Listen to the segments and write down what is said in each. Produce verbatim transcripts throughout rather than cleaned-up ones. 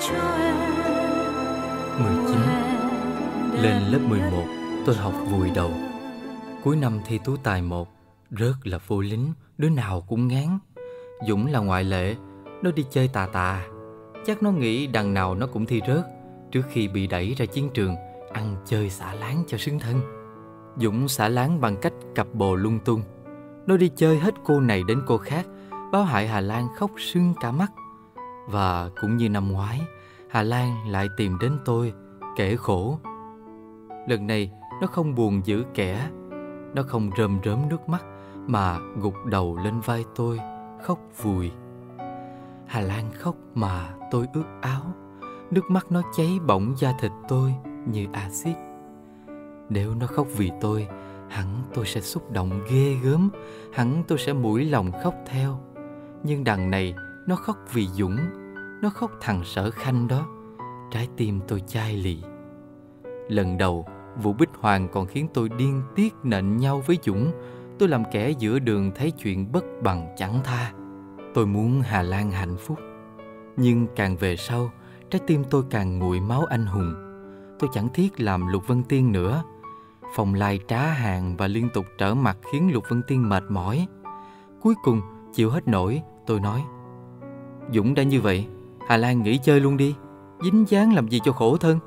mười chín. Lên lớp mười một, tôi học vùi đầu. Cuối năm thi tú tài một, rớt là vô lính, đứa nào cũng ngán. Dũng là ngoại lệ, nó đi chơi tà tà. Chắc nó nghĩ đằng nào nó cũng thi rớt, trước khi bị đẩy ra chiến trường, ăn chơi xả láng cho xứng thân. Dũng xả láng bằng cách cặp bồ lung tung. Nó đi chơi hết cô này đến cô khác, báo hại Hà Lan khóc sưng cả mắt. Và cũng như năm ngoái, Hà Lan lại tìm đến tôi, kể khổ. Lần này nó không buồn giữ kẻ, nó không rơm rớm nước mắt, mà gục đầu lên vai tôi, khóc vùi. Hà Lan khóc mà tôi ướt áo, nước mắt nó cháy bỏng da thịt tôi như axit. Nếu nó khóc vì tôi, hẳn tôi sẽ xúc động ghê gớm, hẳn tôi sẽ mũi lòng khóc theo. Nhưng đằng này nó khóc vì Dũng, nó khóc thằng Sở Khanh đó. Trái tim tôi chai lì. Lần đầu, vụ Bích Hoàng còn khiến tôi điên tiết nện nhau với Dũng. Tôi làm kẻ giữa đường thấy chuyện bất bằng chẳng tha. Tôi muốn Hà Lan hạnh phúc. Nhưng càng về sau, trái tim tôi càng nguội máu anh hùng. Tôi chẳng thiết làm Lục Vân Tiên nữa. Phong lai trá hàng và liên tục trở mặt khiến Lục Vân Tiên mệt mỏi. Cuối cùng, chịu hết nổi, tôi nói: Dũng đã như vậy, Hà Lan nghỉ chơi luôn đi, dính dáng làm gì cho khổ thân.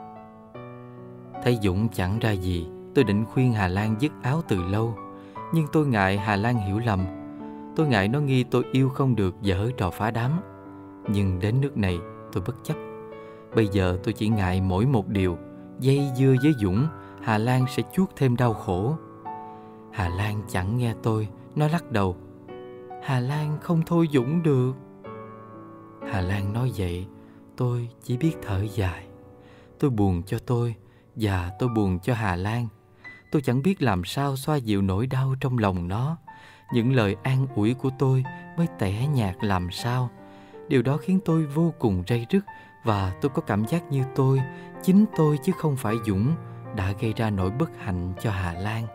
Thấy Dũng chẳng ra gì, tôi định khuyên Hà Lan dứt áo từ lâu. Nhưng tôi ngại Hà Lan hiểu lầm. Tôi ngại nó nghi tôi yêu không được dở trò phá đám. Nhưng đến nước này tôi bất chấp. Bây giờ tôi chỉ ngại mỗi một điều: dây dưa với Dũng, Hà Lan sẽ chuốc thêm đau khổ. Hà Lan chẳng nghe tôi, nó lắc đầu: Hà Lan không thôi Dũng được. Hà Lan nói vậy, tôi chỉ biết thở dài. Tôi buồn cho tôi, và tôi buồn cho Hà Lan. Tôi chẳng biết làm sao xoa dịu nỗi đau trong lòng nó. Những lời an ủi của tôi mới tẻ nhạt làm sao. Điều đó khiến tôi vô cùng ray rứt. Và tôi có cảm giác như tôi, chính tôi chứ không phải Dũng, đã gây ra nỗi bất hạnh cho Hà Lan.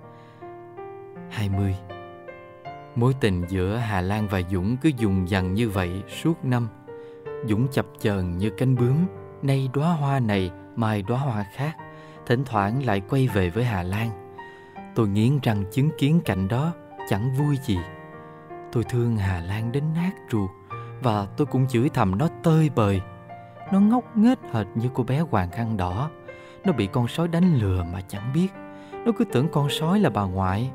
hai mươi. Mối tình giữa Hà Lan và Dũng cứ dùng dằng như vậy suốt năm. Dũng chập chờn như cánh bướm, nay đóa hoa này, mai đóa hoa khác, thỉnh thoảng lại quay về với Hà Lan. Tôi nghiến răng chứng kiến cảnh đó, chẳng vui gì. Tôi thương Hà Lan đến nát ruột, và tôi cũng chửi thầm nó tơi bời. Nó ngốc nghếch hệt như cô bé Hoàng Khăn Đỏ. Nó bị con sói đánh lừa mà chẳng biết. Nó cứ tưởng con sói là bà ngoại.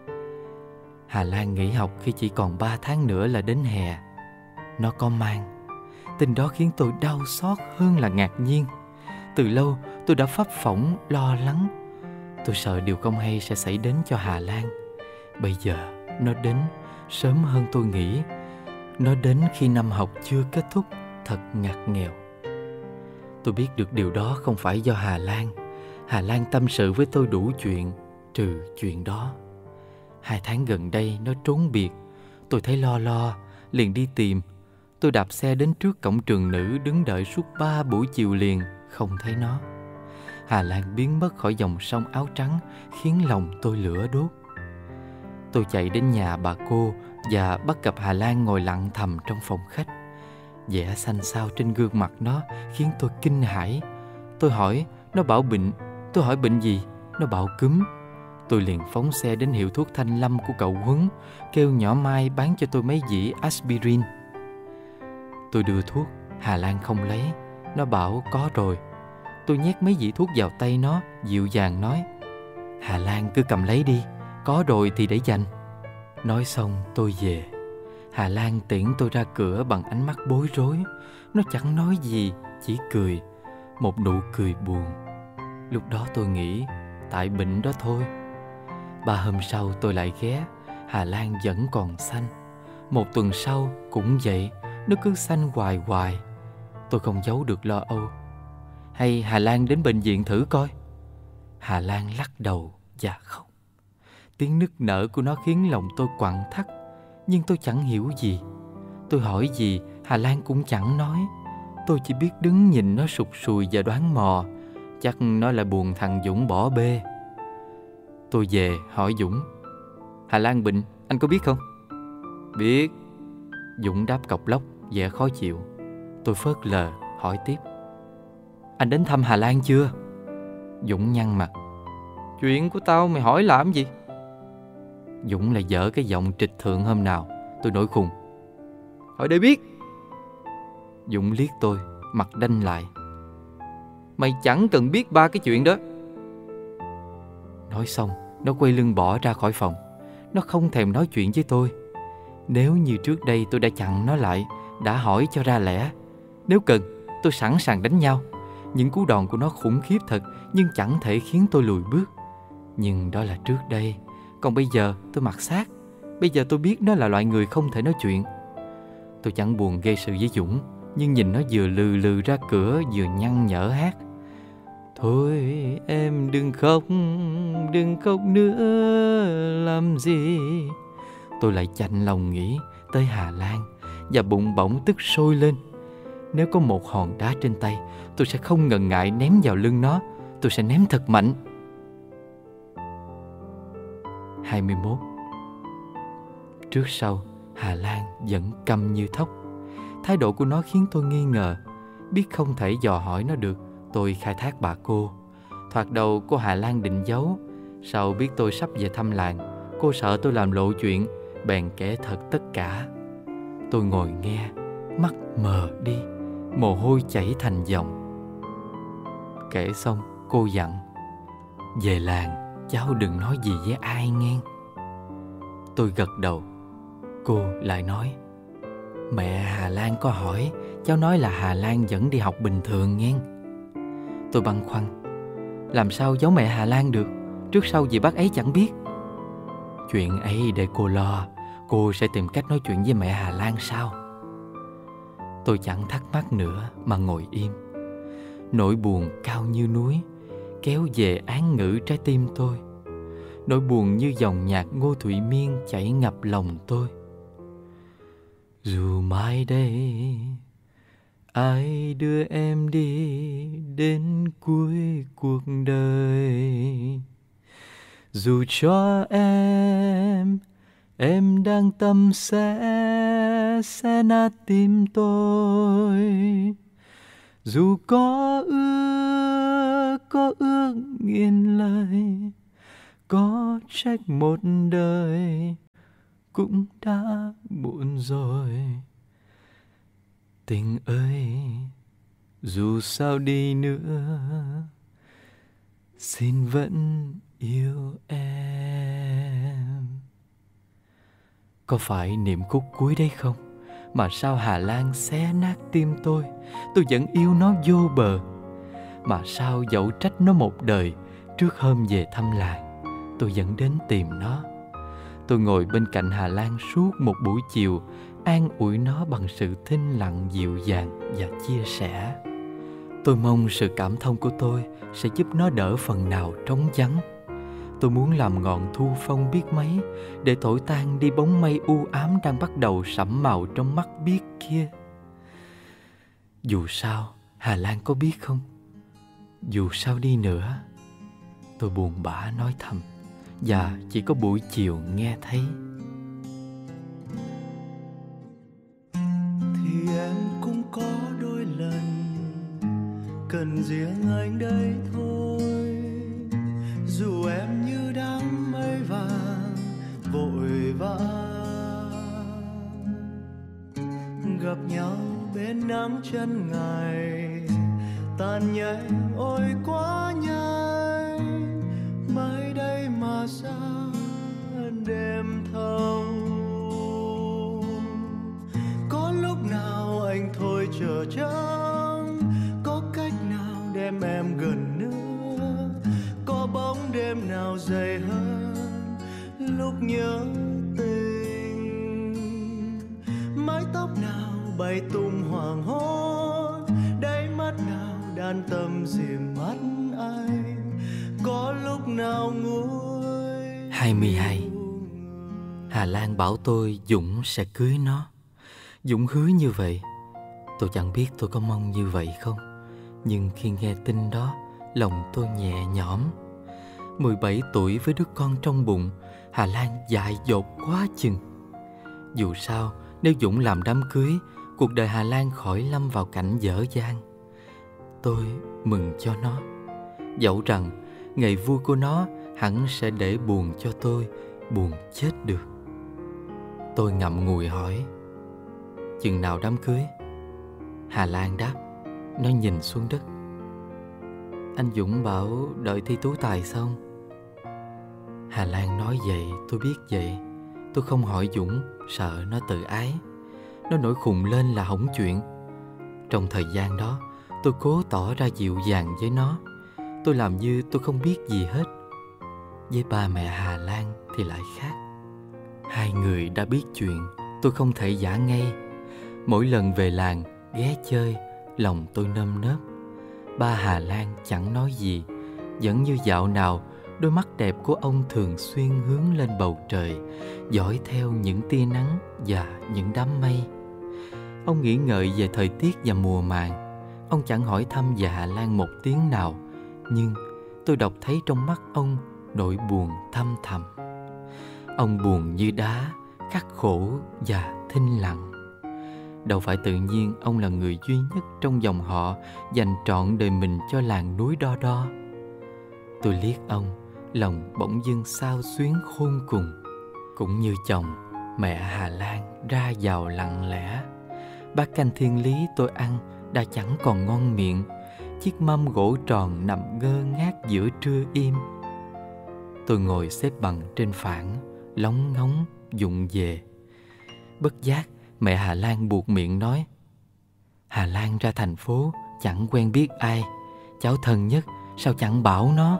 Hà Lan nghỉ học khi chỉ còn ba tháng nữa là đến hè. Nó có mang. Tin đó khiến tôi đau xót hơn là ngạc nhiên. Từ lâu tôi đã phấp phỏng lo lắng. Tôi sợ điều không hay sẽ xảy đến cho Hà Lan. Bây giờ nó đến sớm hơn tôi nghĩ. Nó đến khi năm học chưa kết thúc, thật ngặt nghèo. Tôi biết được điều đó không phải do Hà Lan. Hà Lan tâm sự với tôi đủ chuyện, trừ chuyện đó. Hai tháng gần đây nó trốn biệt. Tôi thấy lo lo, liền đi tìm. Tôi đạp xe đến trước cổng trường nữ, đứng đợi suốt ba buổi chiều liền, không thấy nó. Hà Lan biến mất khỏi dòng sông áo trắng, khiến lòng tôi lửa đốt. Tôi chạy đến nhà bà cô và bắt gặp Hà Lan ngồi lặng thầm trong phòng khách. Vẻ xanh xao trên gương mặt nó khiến tôi kinh hãi. Tôi hỏi, nó bảo bệnh. Tôi hỏi bệnh gì? Nó bảo cúm. Tôi liền phóng xe đến hiệu thuốc Thanh Lâm của cậu Huấn, kêu nhỏ Mai bán cho tôi mấy dĩ aspirin. Tôi đưa thuốc, Hà Lan không lấy. Nó bảo có rồi. Tôi nhét mấy dĩ thuốc vào tay nó, dịu dàng nói: Hà Lan cứ cầm lấy đi, có rồi thì để dành. Nói xong tôi về. Hà Lan tiễn tôi ra cửa bằng ánh mắt bối rối. Nó chẳng nói gì, chỉ cười. Một nụ cười buồn. Lúc đó tôi nghĩ tại bệnh đó thôi. Ba hôm sau tôi lại ghé. Hà Lan vẫn còn xanh. Một tuần sau cũng vậy. Nó cứ xanh hoài hoài. Tôi không giấu được lo âu. Hay Hà Lan đến bệnh viện thử coi. Hà Lan lắc đầu và khóc. Tiếng nức nở của nó khiến lòng tôi quặn thắt. Nhưng tôi chẳng hiểu gì. Tôi hỏi gì Hà Lan cũng chẳng nói. Tôi chỉ biết đứng nhìn nó sụt sùi và đoán mò. Chắc nó là buồn thằng Dũng bỏ bê. Tôi về hỏi Dũng: Hà Lan bệnh, anh có biết không? Biết. Dũng đáp cọc lóc, vẻ khó chịu. Tôi phớt lờ, hỏi tiếp: Anh đến thăm Hà Lan chưa? Dũng nhăn mặt: Chuyện của tao mày hỏi làm gì? Dũng lại dở cái giọng trịch thượng hôm nào. Tôi nổi khùng: Hỏi để biết. Dũng liếc tôi, mặt đanh lại: Mày chẳng cần biết ba cái chuyện đó. Nói xong, nó quay lưng bỏ ra khỏi phòng. Nó không thèm nói chuyện với tôi. Nếu như trước đây tôi đã chặn nó lại, đã hỏi cho ra lẽ. Nếu cần, tôi sẵn sàng đánh nhau. Những cú đòn của nó khủng khiếp thật, nhưng chẳng thể khiến tôi lùi bước. Nhưng đó là trước đây. Còn bây giờ tôi mặc xác. Bây giờ tôi biết nó là loại người không thể nói chuyện. Tôi chẳng buồn gây sự với Dũng, nhưng nhìn nó vừa lừ lừ ra cửa, vừa nhăn nhở hát: Thôi em đừng khóc, đừng khóc nữa làm gì. Tôi lại chạnh lòng nghĩ tới Hà Lan, và bụng bỗng tức sôi lên. Nếu có một hòn đá trên tay, tôi sẽ không ngần ngại ném vào lưng nó. Tôi sẽ ném thật mạnh. hai mươi mốt. Trước sau, Hà Lan vẫn câm như thóc. Thái độ của nó khiến tôi nghi ngờ. Biết không thể dò hỏi nó được, tôi khai thác bà cô. Thoạt đầu cô Hà Lan định giấu. Sau biết tôi sắp về thăm làng, cô sợ tôi làm lộ chuyện, bèn kể thật tất cả. Tôi ngồi nghe, mắt mờ đi, mồ hôi chảy thành dòng. Kể xong, cô dặn: Về làng, cháu đừng nói gì với ai nghe. Tôi gật đầu. Cô lại nói: Mẹ Hà Lan có hỏi, cháu nói là Hà Lan vẫn đi học bình thường nghe. Tôi băn khoăn: Làm sao giấu mẹ Hà Lan được? Trước sau gì bác ấy chẳng biết. Chuyện ấy để cô lo. Cô sẽ tìm cách nói chuyện với mẹ Hà Lan sau. Tôi chẳng thắc mắc nữa mà ngồi im. Nỗi buồn cao như núi kéo về án ngữ trái tim tôi. Nỗi buồn như dòng nhạc Ngô Thụy Miên chảy ngập lòng tôi. Dù mai đây ai đưa em đi đến cuối cuộc đời, dù cho em em đang tâm sẽ sẽ nát tim tôi. Dù có ước có ước nghìn lời, có trách một đời cũng đã muộn rồi. Tình ơi, dù sao đi nữa, xin vẫn yêu em. Có phải niệm khúc cuối đấy không? Mà sao Hà Lan xé nát tim tôi? Tôi vẫn yêu nó vô bờ. Mà sao dẫu trách nó một đời, trước hôm về thăm làng, tôi vẫn đến tìm nó. Tôi ngồi bên cạnh Hà Lan suốt một buổi chiều, an ủi nó bằng sự thinh lặng dịu dàng và chia sẻ. Tôi mong sự cảm thông của tôi sẽ giúp nó đỡ phần nào trống vắng. Tôi muốn làm ngọn thu phong biết mấy, để thổi tan đi bóng mây u ám đang bắt đầu sẫm màu trong mắt biếc kia. Dù sao, Hà Lan có biết không? Dù sao đi nữa, tôi buồn bã nói thầm, và chỉ có buổi chiều nghe thấy. Thì em cũng có đôi lần cần riêng anh đây thôi. Dù em như đám mây vàng vội vã gặp nhau bên nắng chân ngày, tan nhanh ôi quá nhanh. Mới đây mà sao đêm thâu, có lúc nào anh thôi chờ trắng, có cách nào đem em gần nữa, có bóng đêm nào dày hơn lúc nhớ tình, mái tóc nào bay tung hoàng hôn, đáy mắt nào đan tâm dìm mắt anh, có lúc nào nguôi. hai mươi hai. Hà Lan bảo tôi Dũng sẽ cưới nó. Dũng hứa như vậy. Tôi chẳng biết tôi có mong như vậy không, nhưng khi nghe tin đó, lòng tôi nhẹ nhõm. mười bảy tuổi với đứa con trong bụng, Hà Lan dại dột quá chừng. Dù sao, nếu Dũng làm đám cưới, cuộc đời Hà Lan khỏi lâm vào cảnh dở dang. tôi mừng cho nó. Dẫu rằng ngày vui của nó hẳn sẽ để buồn cho tôi, buồn chết được. Tôi ngậm ngùi hỏi: chừng nào đám cưới? Hà Lan đáp. Nó nhìn xuống đất. Anh Dũng bảo đợi thi tú tài xong. Hà Lan nói vậy, tôi biết vậy. Tôi không hỏi Dũng, sợ nó tự ái. Nó nổi khùng lên là hỏng chuyện. Trong thời gian đó, tôi cố tỏ ra dịu dàng với nó. Tôi làm như tôi không biết gì hết. Với ba mẹ Hà Lan thì lại khác. Hai người đã biết chuyện, tôi không thể giả ngay. Mỗi lần về làng, ghé chơi, lòng tôi nơm nớp. Ba Hà Lan chẳng nói gì, vẫn như dạo nào đôi mắt đẹp của ông thường xuyên hướng lên bầu trời, dõi theo những tia nắng và những đám mây. Ông nghĩ ngợi về thời tiết và mùa màng. Ông chẳng hỏi thăm về Hà Lan một tiếng nào, nhưng tôi đọc thấy trong mắt ông nỗi buồn thâm thẳm. Ông buồn như đá, khắc khổ và thinh lặng. Đâu phải tự nhiên ông là người duy nhất trong dòng họ dành trọn đời mình cho làng núi Đo Đo. Tôi liếc ông, lòng bỗng dưng xao xuyến khôn cùng. Cũng như chồng, mẹ Hà Lan ra vào lặng lẽ. Bát canh thiên lý tôi ăn đã chẳng còn ngon miệng. Chiếc mâm gỗ tròn nằm ngơ ngác giữa trưa im. Tôi ngồi xếp bằng trên phản, lóng ngóng vụng về. Bất giác mẹ Hà Lan buột miệng nói: Hà Lan ra thành phố chẳng quen biết ai, cháu thân nhất sao chẳng bảo nó.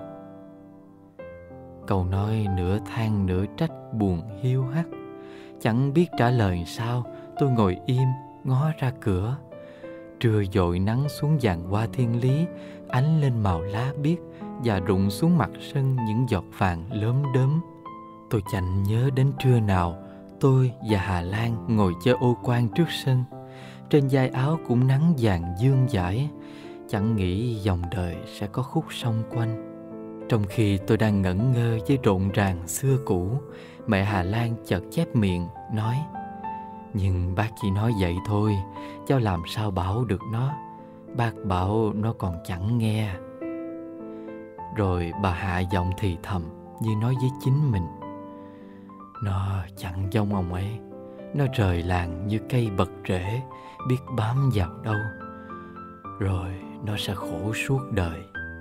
Câu nói nửa than nửa trách buồn hiu hắt. Chẳng biết trả lời sao, tôi ngồi im ngó ra cửa. Trưa dội nắng xuống vàng hoa thiên lý, ánh lên màu lá biếc và rụng xuống mặt sân những giọt vàng lốm đốm. Tôi chẳng nhớ đến trưa nào tôi và Hà Lan ngồi chơi ô quan trước sân. Trên vai áo cũng nắng vàng dương dãi. Chẳng nghĩ dòng đời sẽ có khúc sông quanh. Trong khi tôi đang ngẩn ngơ với rộn ràng xưa cũ, mẹ Hà Lan chợt chép miệng nói: Nhưng bác chỉ nói vậy thôi, cháu làm sao bảo được nó. Bác bảo nó còn chẳng nghe. Rồi bà hạ giọng thì thầm như nói với chính mình: Nó chẳng giống ông ấy. Nó rời làng như cây bật rễ, biết bám vào đâu. Rồi nó sẽ khổ suốt đời.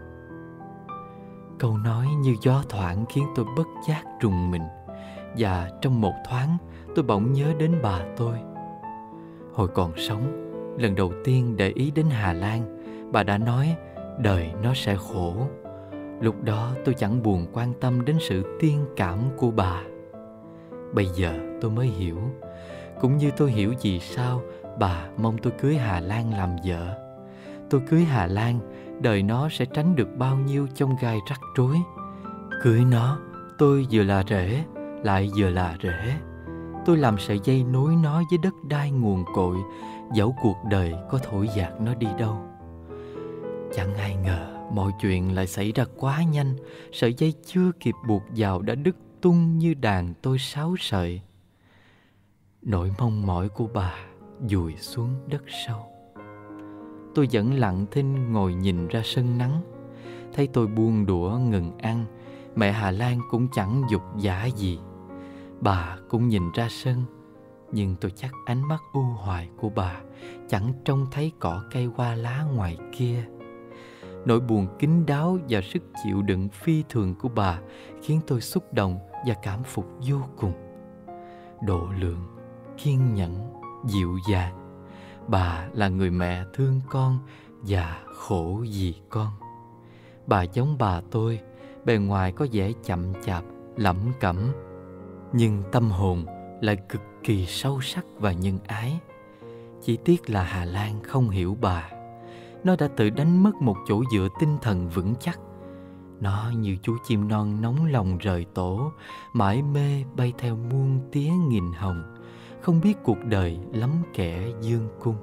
Câu nói như gió thoảng khiến tôi bất giác rùng mình. Và trong một thoáng tôi bỗng nhớ đến bà tôi. Hồi còn sống, lần đầu tiên để ý đến Hà Lan, bà đã nói đời nó sẽ khổ. Lúc đó tôi chẳng buồn quan tâm đến sự tiên cảm của bà. Bây giờ tôi mới hiểu. Cũng như tôi hiểu vì sao bà mong tôi cưới Hà Lan làm vợ. Tôi cưới Hà Lan, đời nó sẽ tránh được bao nhiêu chông gai rắc rối. Cưới nó, tôi vừa là rễ, lại vừa là rễ. Tôi làm sợi dây nối nó với đất đai nguồn cội, dẫu cuộc đời có thổi dạt nó đi đâu. Chẳng ai ngờ mọi chuyện lại xảy ra quá nhanh. Sợi dây chưa kịp buộc vào đã đứt tung như đàn tôi sáu sợi. Nỗi mong mỏi của bà vùi xuống đất sâu. Tôi vẫn lặng thinh ngồi nhìn ra sân nắng. Thấy tôi buông đũa ngừng ăn, mẹ Hà Lan cũng chẳng dục dã gì. Bà cũng nhìn ra sân, nhưng tôi chắc ánh mắt u hoài của bà chẳng trông thấy cỏ cây hoa lá ngoài kia. Nỗi buồn kín đáo và sức chịu đựng phi thường của bà khiến tôi xúc động và cảm phục vô cùng. Độ lượng, kiên nhẫn, dịu dàng. Bà là người mẹ thương con và khổ vì con. Bà giống bà tôi, bề ngoài có vẻ chậm chạp, lẩm cẩm, nhưng tâm hồn lại cực kỳ sâu sắc và nhân ái. Chỉ tiếc là Hà Lan không hiểu bà. Nó đã tự đánh mất một chỗ dựa tinh thần vững chắc. Nó như chú chim non nóng lòng rời tổ, mãi mê bay theo muôn tía nghìn hồng, không biết cuộc đời lắm kẻ dương cung.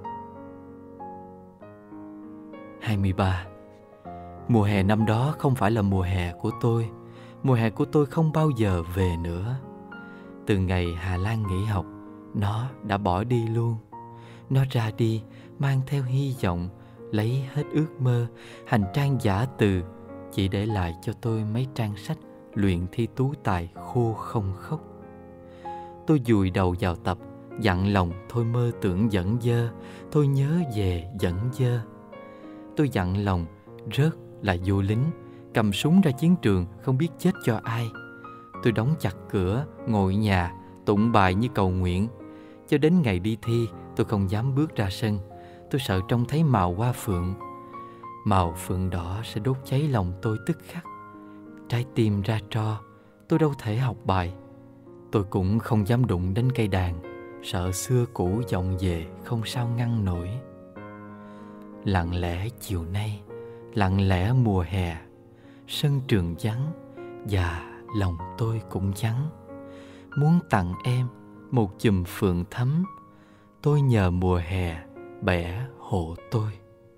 hai mươi ba. Mùa hè năm đó không phải là mùa hè của tôi. Mùa hè của tôi không bao giờ về nữa. Từ ngày Hà Lan nghỉ học, nó đã bỏ đi luôn. Nó ra đi mang theo hy vọng, lấy hết ước mơ, hành trang giả từ, chỉ để lại cho tôi mấy trang sách luyện thi tú tài khô không khóc. Tôi vùi đầu vào tập, dặn lòng thôi mơ tưởng dẫn dơ, thôi nhớ về dẫn dơ. Tôi dặn lòng rớt là vô lính, cầm súng ra chiến trường không biết chết cho ai. Tôi đóng chặt cửa, ngồi nhà, tụng bài như cầu nguyện. Cho đến ngày đi thi, tôi không dám bước ra sân. Tôi sợ trông thấy màu hoa phượng. Màu phượng đỏ sẽ đốt cháy lòng tôi tức khắc. Trái tim ra tro, tôi đâu thể học bài. Tôi cũng không dám đụng đến cây đàn, sợ xưa cũ vọng về không sao ngăn nổi. Lặng lẽ chiều nay, lặng lẽ mùa hè, sân trường vắng và lòng tôi cũng vắng. Muốn tặng em một chùm phượng thắm, tôi nhờ mùa hè bẻ hộ tôi.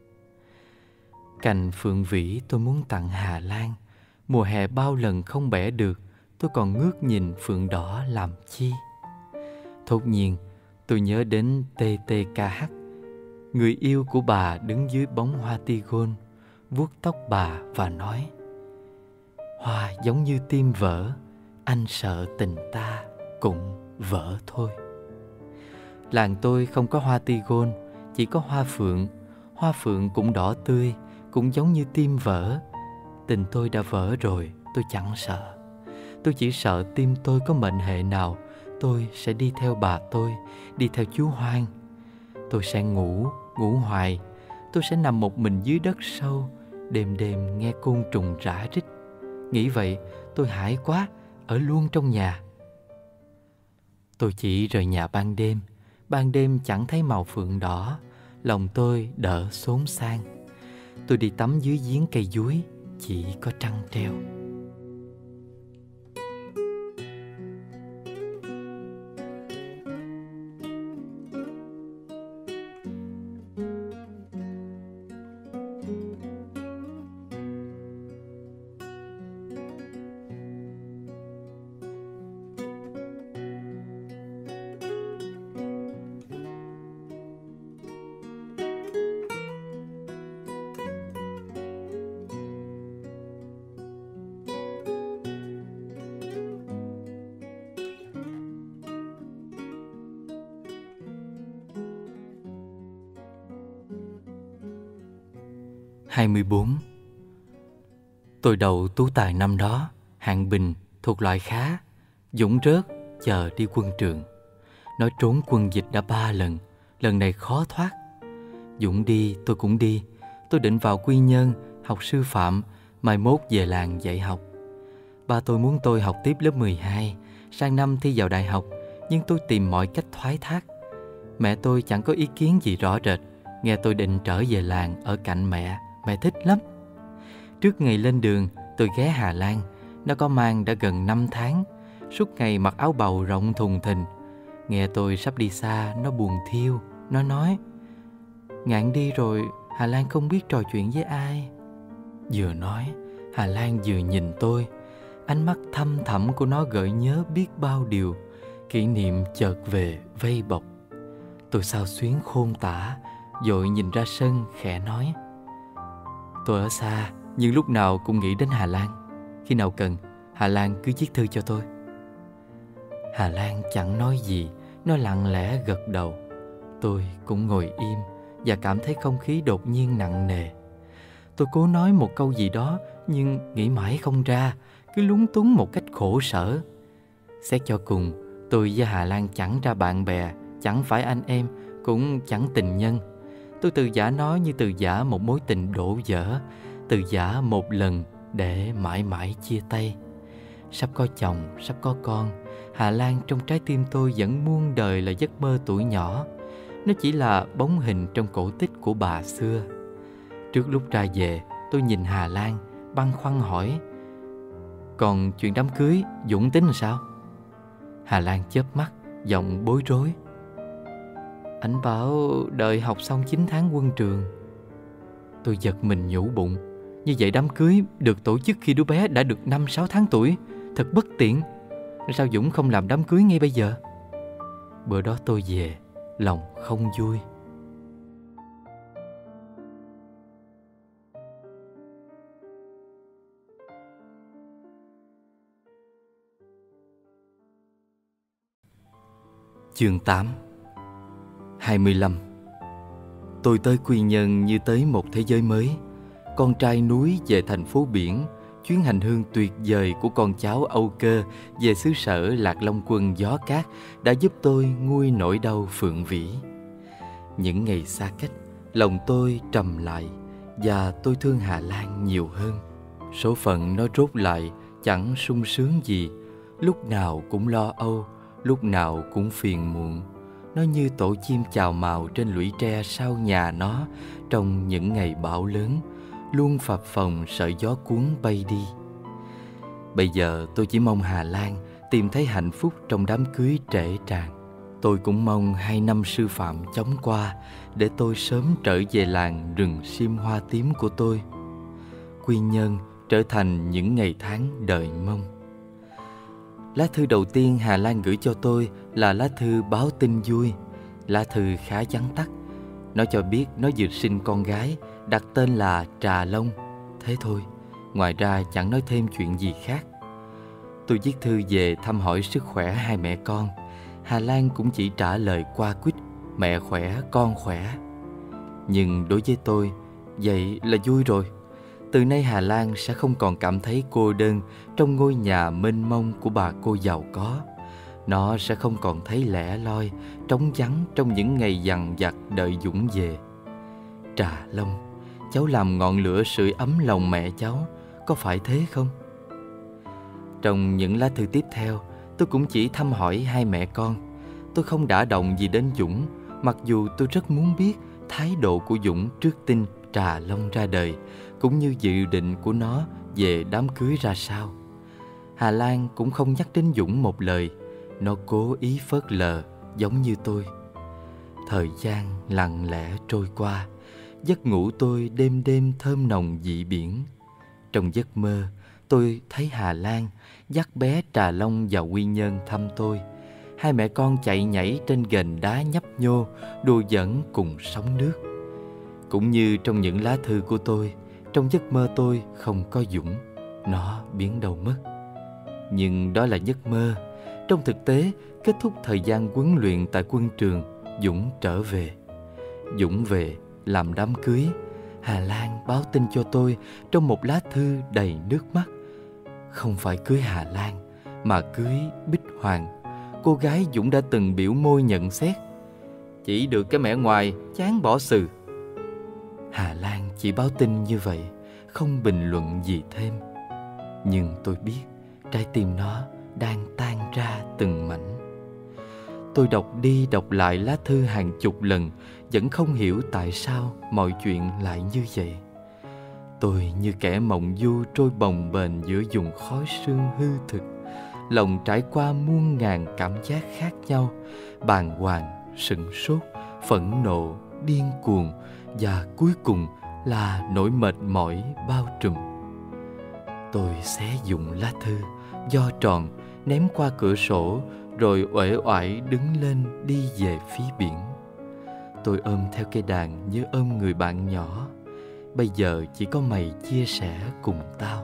Cành phượng vĩ tôi muốn tặng Hà Lan, mùa hè bao lần không bẻ được, tôi còn ngước nhìn phượng đỏ làm chi. Thốt nhiên tôi nhớ đến tê tê ca hát, người yêu của bà đứng dưới bóng hoa tigon, vuốt tóc bà và nói: hoa giống như tim vỡ, anh sợ tình ta cũng vỡ thôi. Làng tôi không có hoa tigon, chỉ có hoa phượng. Hoa phượng cũng đỏ tươi, cũng giống như tim vỡ. Tình tôi đã vỡ rồi, tôi chẳng sợ. Tôi chỉ sợ tim tôi có mệnh hệ nào, tôi sẽ đi theo bà tôi, đi theo chú Hoang. Tôi sẽ ngủ, ngủ hoài. Tôi sẽ nằm một mình dưới đất sâu, đêm đêm nghe côn trùng rã rít. Nghĩ vậy, tôi hãi quá, ở luôn trong nhà. Tôi chỉ rời nhà ban đêm. Ban đêm chẳng thấy màu phượng đỏ, lòng tôi đỡ xốn sang. Tôi đi tắm dưới giếng cây dúi, chỉ có trăng treo. hai mươi bốn. Tôi đậu tú tài năm đó, hạng bình, thuộc loại khá. Dũng rớt, chờ đi quân trường. Nói trốn quân dịch đã ba lần, lần này khó thoát. Dũng đi, tôi cũng đi. Tôi định vào Quy Nhơn, học sư phạm, mai mốt về làng dạy học. Ba tôi muốn tôi học tiếp lớp mười hai, sang năm thi vào đại học, nhưng tôi tìm mọi cách thoái thác. Mẹ tôi chẳng có ý kiến gì rõ rệt, nghe tôi định trở về làng ở cạnh mẹ. Mẹ thích lắm. Trước ngày lên đường, tôi ghé Hà Lan. Nó có mang đã gần năm tháng. Suốt ngày mặc áo bầu rộng thùng thình. Nghe tôi sắp đi xa, nó buồn thiêu. Nó nói: ngạn đi rồi, Hà Lan không biết trò chuyện với ai. Vừa nói, Hà Lan vừa nhìn tôi. Ánh mắt thâm thẳm của nó gợi nhớ biết bao điều. Kỷ niệm chợt về vây bọc. Tôi xao xuyến khôn tả, vội nhìn ra sân khẽ nói: tôi ở xa, nhưng lúc nào cũng nghĩ đến Hà Lan. Khi nào cần, Hà Lan cứ viết thư cho tôi. Hà Lan chẳng nói gì, nó lặng lẽ gật đầu. Tôi cũng ngồi im và cảm thấy không khí đột nhiên nặng nề. Tôi cố nói một câu gì đó, nhưng nghĩ mãi không ra, cứ lúng túng một cách khổ sở. Xét cho cùng, tôi với Hà Lan chẳng ra bạn bè, chẳng phải anh em, cũng chẳng tình nhân. Tôi từ giả nó như từ giả một mối tình đổ vỡ, từ giả một lần để mãi mãi chia tay. Sắp có chồng, sắp có con, Hà Lan trong trái tim tôi vẫn muôn đời là giấc mơ tuổi nhỏ. Nó chỉ là bóng hình trong cổ tích của bà xưa. Trước lúc ra về, tôi nhìn Hà Lan, băn khoăn hỏi: còn chuyện đám cưới, Dũng tính làm sao? Hà Lan chớp mắt, giọng bối rối: anh bảo đợi học xong chín tháng quân trường. Tôi giật mình nhủ bụng, như vậy đám cưới được tổ chức khi đứa bé đã được năm sáu tháng tuổi, thật bất tiện. Sao Dũng không làm đám cưới ngay bây giờ? Bữa đó tôi về, lòng không vui. Chương tám. hai mươi lăm. Tôi tới Quy Nhơn như tới một thế giới mới. Con trai núi về thành phố biển, chuyến hành hương tuyệt vời của con cháu Âu Cơ về xứ sở Lạc Long Quân gió cát đã giúp tôi nguôi nỗi đau phượng vĩ. Những ngày xa cách, lòng tôi trầm lại và tôi thương Hà Lan nhiều hơn. Số phận nó rốt lại chẳng sung sướng gì, lúc nào cũng lo âu, lúc nào cũng phiền muộn. Nó như tổ chim chào mào trên lũy tre sau nhà nó trong những ngày bão lớn, luôn phập phồng sợ gió cuốn bay đi. Bây giờ tôi chỉ mong Hà Lan tìm thấy hạnh phúc trong đám cưới trễ tràn. Tôi cũng mong hai năm sư phạm chóng qua để tôi sớm trở về làng rừng sim hoa tím của tôi. Quy Nhơn trở thành những ngày tháng đợi mong. Lá thư đầu tiên Hà Lan gửi cho tôi là lá thư báo tin vui. Lá thư khá vắn tắt. Nó cho biết nó vừa sinh con gái, đặt tên là Trà Long. Thế thôi, ngoài ra chẳng nói thêm chuyện gì khác. Tôi viết thư về thăm hỏi sức khỏe hai mẹ con. Hà Lan cũng chỉ trả lời qua quýt: mẹ khỏe, con khỏe. Nhưng đối với tôi, vậy là vui rồi. Từ nay Hà Lan sẽ không còn cảm thấy cô đơn trong ngôi nhà mênh mông của bà cô giàu có. Nó sẽ không còn thấy lẻ loi, trống vắng trong những ngày dằn vặt đợi Dũng về. Trà Long, cháu làm ngọn lửa sưởi ấm lòng mẹ cháu, có phải thế không? Trong những lá thư tiếp theo, tôi cũng chỉ thăm hỏi hai mẹ con. Tôi không đả động gì đến Dũng, mặc dù tôi rất muốn biết thái độ của Dũng trước tin Trà Long ra đời, cũng như dự định của nó về đám cưới ra sao. Hà Lan cũng không nhắc đến Dũng một lời. Nó cố ý phớt lờ, giống như tôi. Thời gian lặng lẽ trôi qua. Giấc ngủ tôi đêm đêm thơm nồng dị biển. Trong giấc mơ, tôi thấy Hà Lan dắt bé Trà Long vào Quy Nhơn thăm tôi. Hai mẹ con chạy nhảy trên ghềnh đá nhấp nhô, đùa giỡn cùng sóng nước. Cũng như trong những lá thư của tôi, trong giấc mơ tôi không có Dũng. Nó biến đâu mất. Nhưng đó là giấc mơ. Trong thực tế, kết thúc thời gian huấn luyện tại quân trường, Dũng trở về. Dũng về làm đám cưới. Hà Lan báo tin cho tôi trong một lá thư đầy nước mắt. Không phải cưới Hà Lan, mà cưới Bích Hoàng, cô gái Dũng đã từng biểu môi nhận xét. Chỉ được cái mẻ ngoài, chán bỏ xừ. Hà Lan chỉ báo tin như vậy, không bình luận gì thêm. Nhưng tôi biết trái tim nó đang tan ra từng mảnh. Tôi đọc đi đọc lại lá thư hàng chục lần, vẫn không hiểu tại sao mọi chuyện lại như vậy. Tôi như kẻ mộng du trôi bồng bềnh giữa vùng khói sương hư thực, lòng trải qua muôn ngàn cảm giác khác nhau, bàng hoàng, sửng sốt, phẫn nộ, điên cuồng, và cuối cùng là nỗi mệt mỏi bao trùm. Tôi xé dụng lá thư, do tròn, ném qua cửa sổ, rồi uể oải đứng lên đi về phía biển. Tôi ôm theo cây đàn như ôm người bạn nhỏ. Bây giờ chỉ có mày chia sẻ cùng tao.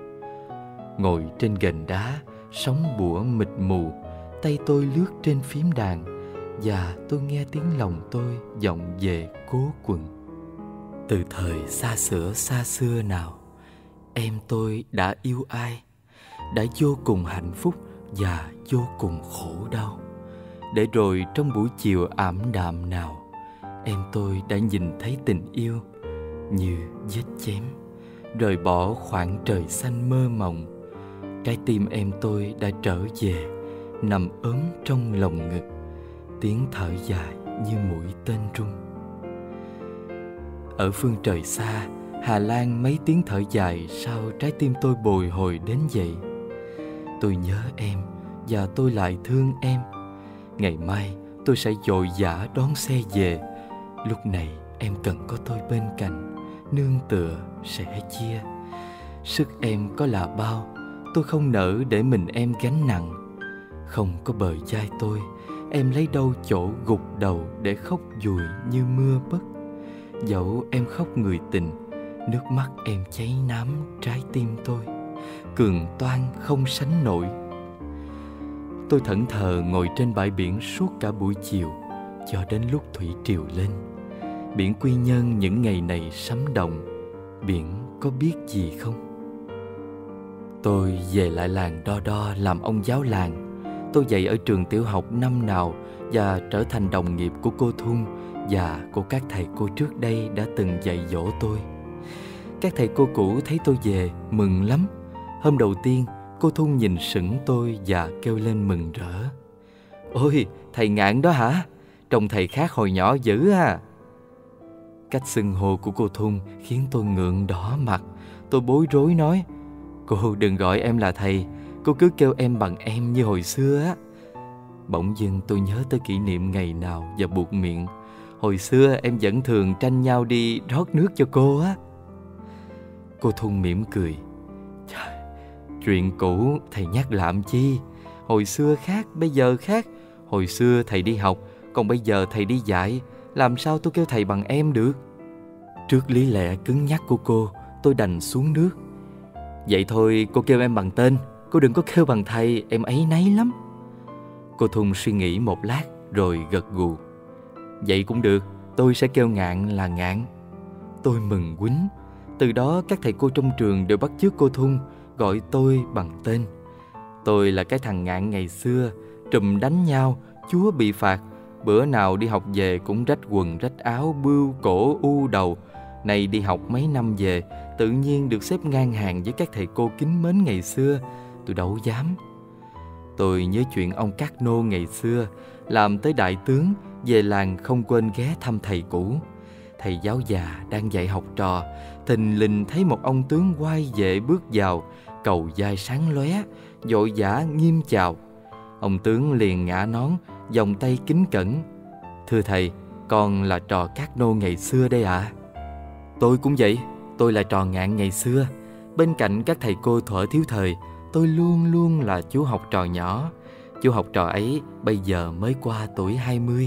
Ngồi trên ghềnh đá, sóng bủa mịt mù, tay tôi lướt trên phím đàn, và tôi nghe tiếng lòng tôi vọng về cố quần. Từ thời xa xửa xa xưa nào, em tôi đã yêu ai, đã vô cùng hạnh phúc và vô cùng khổ đau. Để rồi trong buổi chiều ảm đạm nào, em tôi đã nhìn thấy tình yêu như vết chém, rời bỏ khoảng trời xanh mơ mộng. Trái tim em tôi đã trở về, nằm ốm trong lồng ngực, tiếng thở dài như mũi tên rung. Ở phương trời xa, Hà Lan mấy tiếng thở dài sau trái tim tôi bồi hồi đến vậy. Tôi nhớ em và tôi lại thương em. Ngày mai tôi sẽ vội vã đón xe về. Lúc này em cần có tôi bên cạnh, nương tựa, sẻ chia. Sức em có là bao, tôi không nỡ để mình em gánh nặng. Không có bờ vai tôi, em lấy đâu chỗ gục đầu để khóc dùi như mưa bất. Dẫu em khóc người tình, nước mắt em cháy nám trái tim tôi, cường toan không sánh nổi. Tôi thẫn thờ ngồi trên bãi biển suốt cả buổi chiều, cho đến lúc thủy triều lên. Biển Quy Nhơn những ngày này sấm động. Biển có biết gì không? Tôi về lại làng Đo Đo làm ông giáo làng. Tôi dạy ở trường tiểu học năm nào và trở thành đồng nghiệp của cô Thun và của các thầy cô trước đây đã từng dạy dỗ tôi. Các thầy cô cũ thấy tôi về mừng lắm. Hôm đầu tiên, cô Thun nhìn sững tôi và kêu lên mừng rỡ: "Ôi, thầy Ngạn đó hả? Trông thầy khác hồi nhỏ dữ à." Cách xưng hô của cô Thun khiến tôi ngượng đỏ mặt. Tôi bối rối nói: "Cô đừng gọi em là thầy, cô cứ kêu em bằng em như hồi xưa á." Bỗng dưng tôi nhớ tới kỷ niệm ngày nào và buột miệng: "Hồi xưa em vẫn thường tranh nhau đi rót nước cho cô á." Cô Thun mỉm cười: "Trời, chuyện cũ thầy nhắc làm chi? Hồi xưa khác, bây giờ khác. Hồi xưa thầy đi học, còn bây giờ thầy đi dạy. Làm sao tôi kêu thầy bằng em được?" Trước lý lẽ cứng nhắc của cô, tôi đành xuống nước: "Vậy thôi cô kêu em bằng tên, cô đừng có kêu bằng thầy, em áy náy lắm." Cô Thun suy nghĩ một lát rồi gật gù: "Vậy cũng được, tôi sẽ kêu Ngạn là Ngạn." Tôi mừng quýnh. Từ đó các thầy cô trong trường đều bắt chước cô Thun, gọi tôi bằng tên. Tôi là cái thằng Ngạn ngày xưa, trùm đánh nhau, chúa bị phạt. Bữa nào đi học về cũng rách quần rách áo, bươu cổ u đầu. Nay đi học mấy năm về, tự nhiên được xếp ngang hàng với các thầy cô kính mến ngày xưa. Tôi đâu dám. Tôi nhớ chuyện ông Cát Nô ngày xưa, làm tới đại tướng, về làng không quên ghé thăm thầy cũ. Thầy giáo già đang dạy học trò, thình lình thấy một ông tướng oai vệ bước vào, cầu vai sáng lóe, vội vã nghiêm chào. Ông tướng liền ngã nón, vòng tay kính cẩn: "Thưa thầy, con là trò Cát Nô ngày xưa đây ạ." Tôi cũng vậy, tôi là trò Ngạn ngày xưa. Bên cạnh các thầy cô thuở thiếu thời, tôi luôn luôn là chú học trò nhỏ. Chú học trò ấy bây giờ mới qua tuổi hai mươi.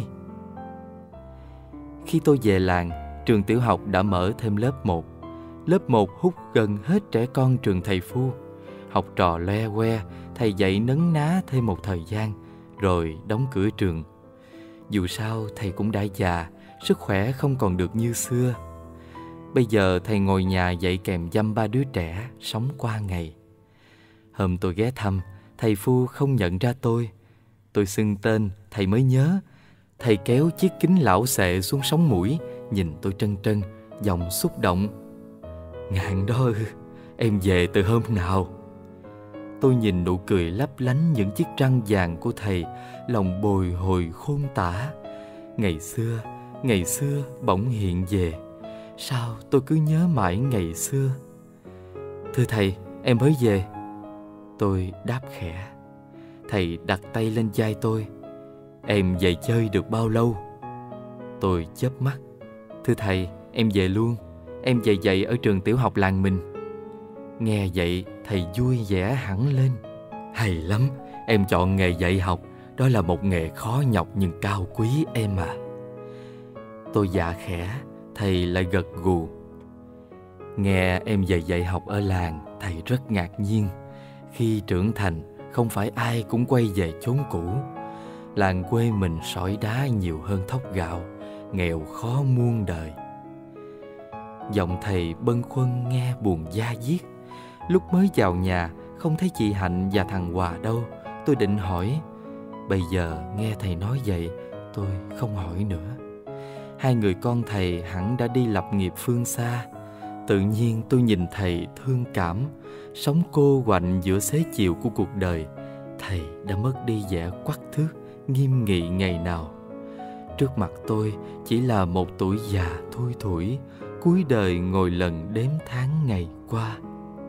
Khi tôi về làng, trường tiểu học đã mở thêm lớp một. Lớp một hút gần hết trẻ con trường thầy Phu. Học trò loe que, thầy dạy nấn ná thêm một thời gian, rồi đóng cửa trường. Dù sao thầy cũng đã già, sức khỏe không còn được như xưa. Bây giờ thầy ngồi nhà dạy kèm dăm ba đứa trẻ, sống qua ngày. Hôm tôi ghé thăm, thầy Phu không nhận ra tôi. Tôi xưng tên, thầy mới nhớ. Thầy kéo chiếc kính lão xệ xuống sống mũi, nhìn tôi trân trân, giọng xúc động: "Ngạn đó ư, em về từ hôm nào?" Tôi nhìn nụ cười lấp lánh những chiếc răng vàng của thầy, lòng bồi hồi khôn tả. Ngày xưa, ngày xưa bỗng hiện về. Sao tôi cứ nhớ mãi ngày xưa? "Thưa thầy, em mới về." Tôi đáp khẽ. Thầy đặt tay lên vai tôi: "Em về chơi được bao lâu?" Tôi chớp mắt: "Thưa thầy, em về luôn. Em về dạy ở trường tiểu học làng mình." Nghe vậy, thầy vui vẻ hẳn lên: "Hay lắm, em chọn nghề dạy học. Đó là một nghề khó nhọc nhưng cao quý em à." Tôi dạ khẽ, thầy lại gật gù. Nghe em về dạy học ở làng, thầy rất ngạc nhiên. Khi trưởng thành, không phải ai cũng quay về chốn cũ. Làng quê mình sỏi đá nhiều hơn thóc gạo, nghèo khó muôn đời. Giọng thầy bâng khuâng nghe buồn da diết. Lúc mới vào nhà, không thấy chị Hạnh và thằng Hòa đâu. Tôi định hỏi. Bây giờ nghe thầy nói vậy, tôi không hỏi nữa. Hai người con thầy hẳn đã đi lập nghiệp phương xa. Tự nhiên tôi nhìn thầy thương cảm. Sống cô quạnh giữa xế chiều của cuộc đời, thầy đã mất đi vẻ quắc thước, nghiêm nghị ngày nào. Trước mặt tôi chỉ là một tuổi già thui thủi, cuối đời ngồi lần đếm tháng ngày qua.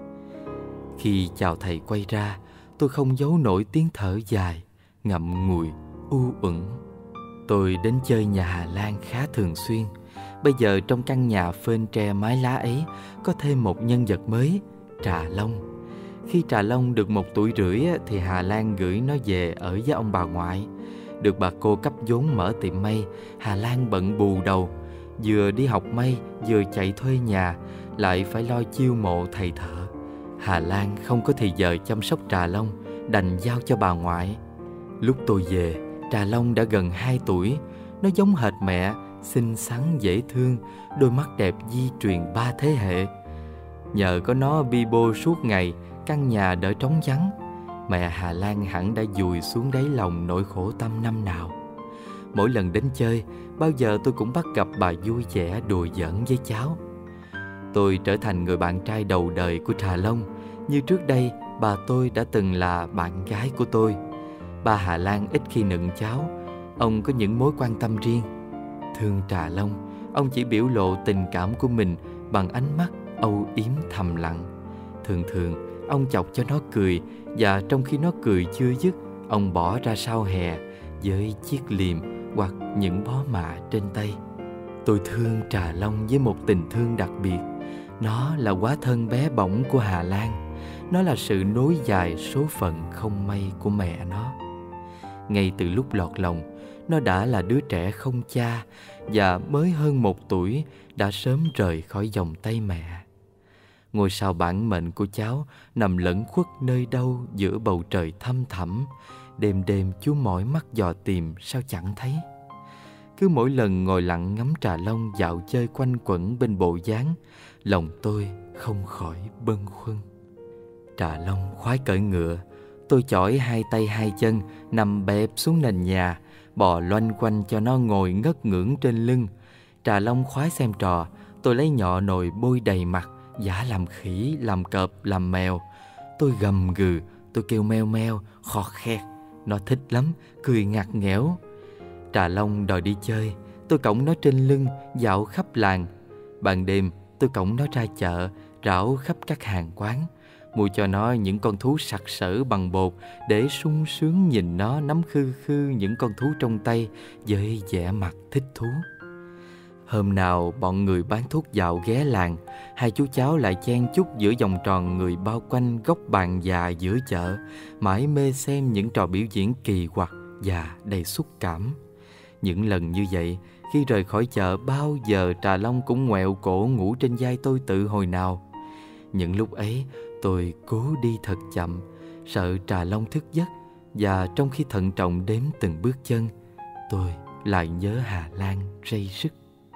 Khi chào thầy quay ra, tôi không giấu nổi tiếng thở dài, ngậm ngùi, u uẩn. Tôi đến chơi nhà Hà Lan khá thường xuyên. Bây giờ trong căn nhà phên tre mái lá ấy có thêm một nhân vật mới, Trà Long. Khi Trà Long được một tuổi rưỡi thì Hà Lan gửi nó về ở với ông bà ngoại. Được bà cô cấp vốn mở tiệm may, Hà Lan bận bù đầu. Vừa đi học may, vừa chạy thuê nhà, lại phải lo chiêu mộ thầy thợ. Hà Lan không có thì giờ chăm sóc Trà Long, đành giao cho bà ngoại. Lúc tôi về, Trà Long đã gần hai tuổi. Nó giống hệt mẹ, xinh xắn dễ thương, đôi mắt đẹp di truyền ba thế hệ. Nhờ có nó bi bô suốt ngày, căn nhà đỡ trống vắng. Mẹ Hà Lan hẳn đã dùi xuống đáy lòng nỗi khổ tâm năm nào. Mỗi lần đến chơi, bao giờ tôi cũng bắt gặp bà vui vẻ đùa giỡn với cháu. Tôi trở thành người bạn trai đầu đời của Trà Long. Như trước đây, bà tôi đã từng là bạn gái của tôi. Ba Hà Lan ít khi nựng cháu. Ông có những mối quan tâm riêng. Thương Trà Long, ông chỉ biểu lộ tình cảm của mình bằng ánh mắt âu yếm thầm lặng. Thường thường, ông chọc cho nó cười, và trong khi nó cười chưa dứt, ông bỏ ra sau hè với chiếc liềm hoặc những bó mạ trên tay. Tôi thương Trà Long với một tình thương đặc biệt. Nó là hóa thân bé bỏng của Hà Lan. Nó là sự nối dài số phận không may của mẹ nó. Ngay từ lúc lọt lòng, nó đã là đứa trẻ không cha, và mới hơn một tuổi đã sớm rời khỏi vòng tay mẹ. Ngôi sao bản mệnh của cháu nằm lẫn khuất nơi đâu giữa bầu trời thăm thẳm. Đêm đêm chú mỏi mắt dò tìm sao chẳng thấy. Cứ mỗi lần ngồi lặng ngắm Trà Long dạo chơi quanh quẩn bên bộ dáng, lòng tôi không khỏi bâng khuâng. Trà Long khoái cưỡi ngựa. Tôi chỏi hai tay hai chân, nằm bẹp xuống nền nhà, bò loanh quanh cho nó ngồi ngất ngưỡng trên lưng. Trà Long khoái xem trò. Tôi lấy nhọ nồi bôi đầy mặt, giả làm khỉ, làm cọp, làm mèo. Tôi gầm gừ, tôi kêu meo meo, khọt khẹt. Nó thích lắm, cười ngặt nghẽo. Trà Long đòi đi chơi. Tôi cõng nó trên lưng, dạo khắp làng. Ban đêm, tôi cõng nó ra chợ, rảo khắp các hàng quán, mua cho nó những con thú sặc sỡ bằng bột, để sung sướng nhìn nó nắm khư khư những con thú trong tay với vẻ mặt thích thú. Hôm nào bọn người bán thuốc dạo ghé làng, hai chú cháu lại chen chúc giữa vòng tròn người bao quanh góc bàn già giữa chợ, mải mê xem những trò biểu diễn kỳ quặc và đầy xúc cảm. Những lần như vậy, khi rời khỏi chợ, bao giờ Trà Long cũng ngoẹo cổ ngủ trên vai tôi tự hồi nào. Những lúc ấy, tôi cố đi thật chậm, sợ Trà Long thức giấc, và trong khi thận trọng đếm từng bước chân, tôi lại nhớ Hà Lan ray rứt.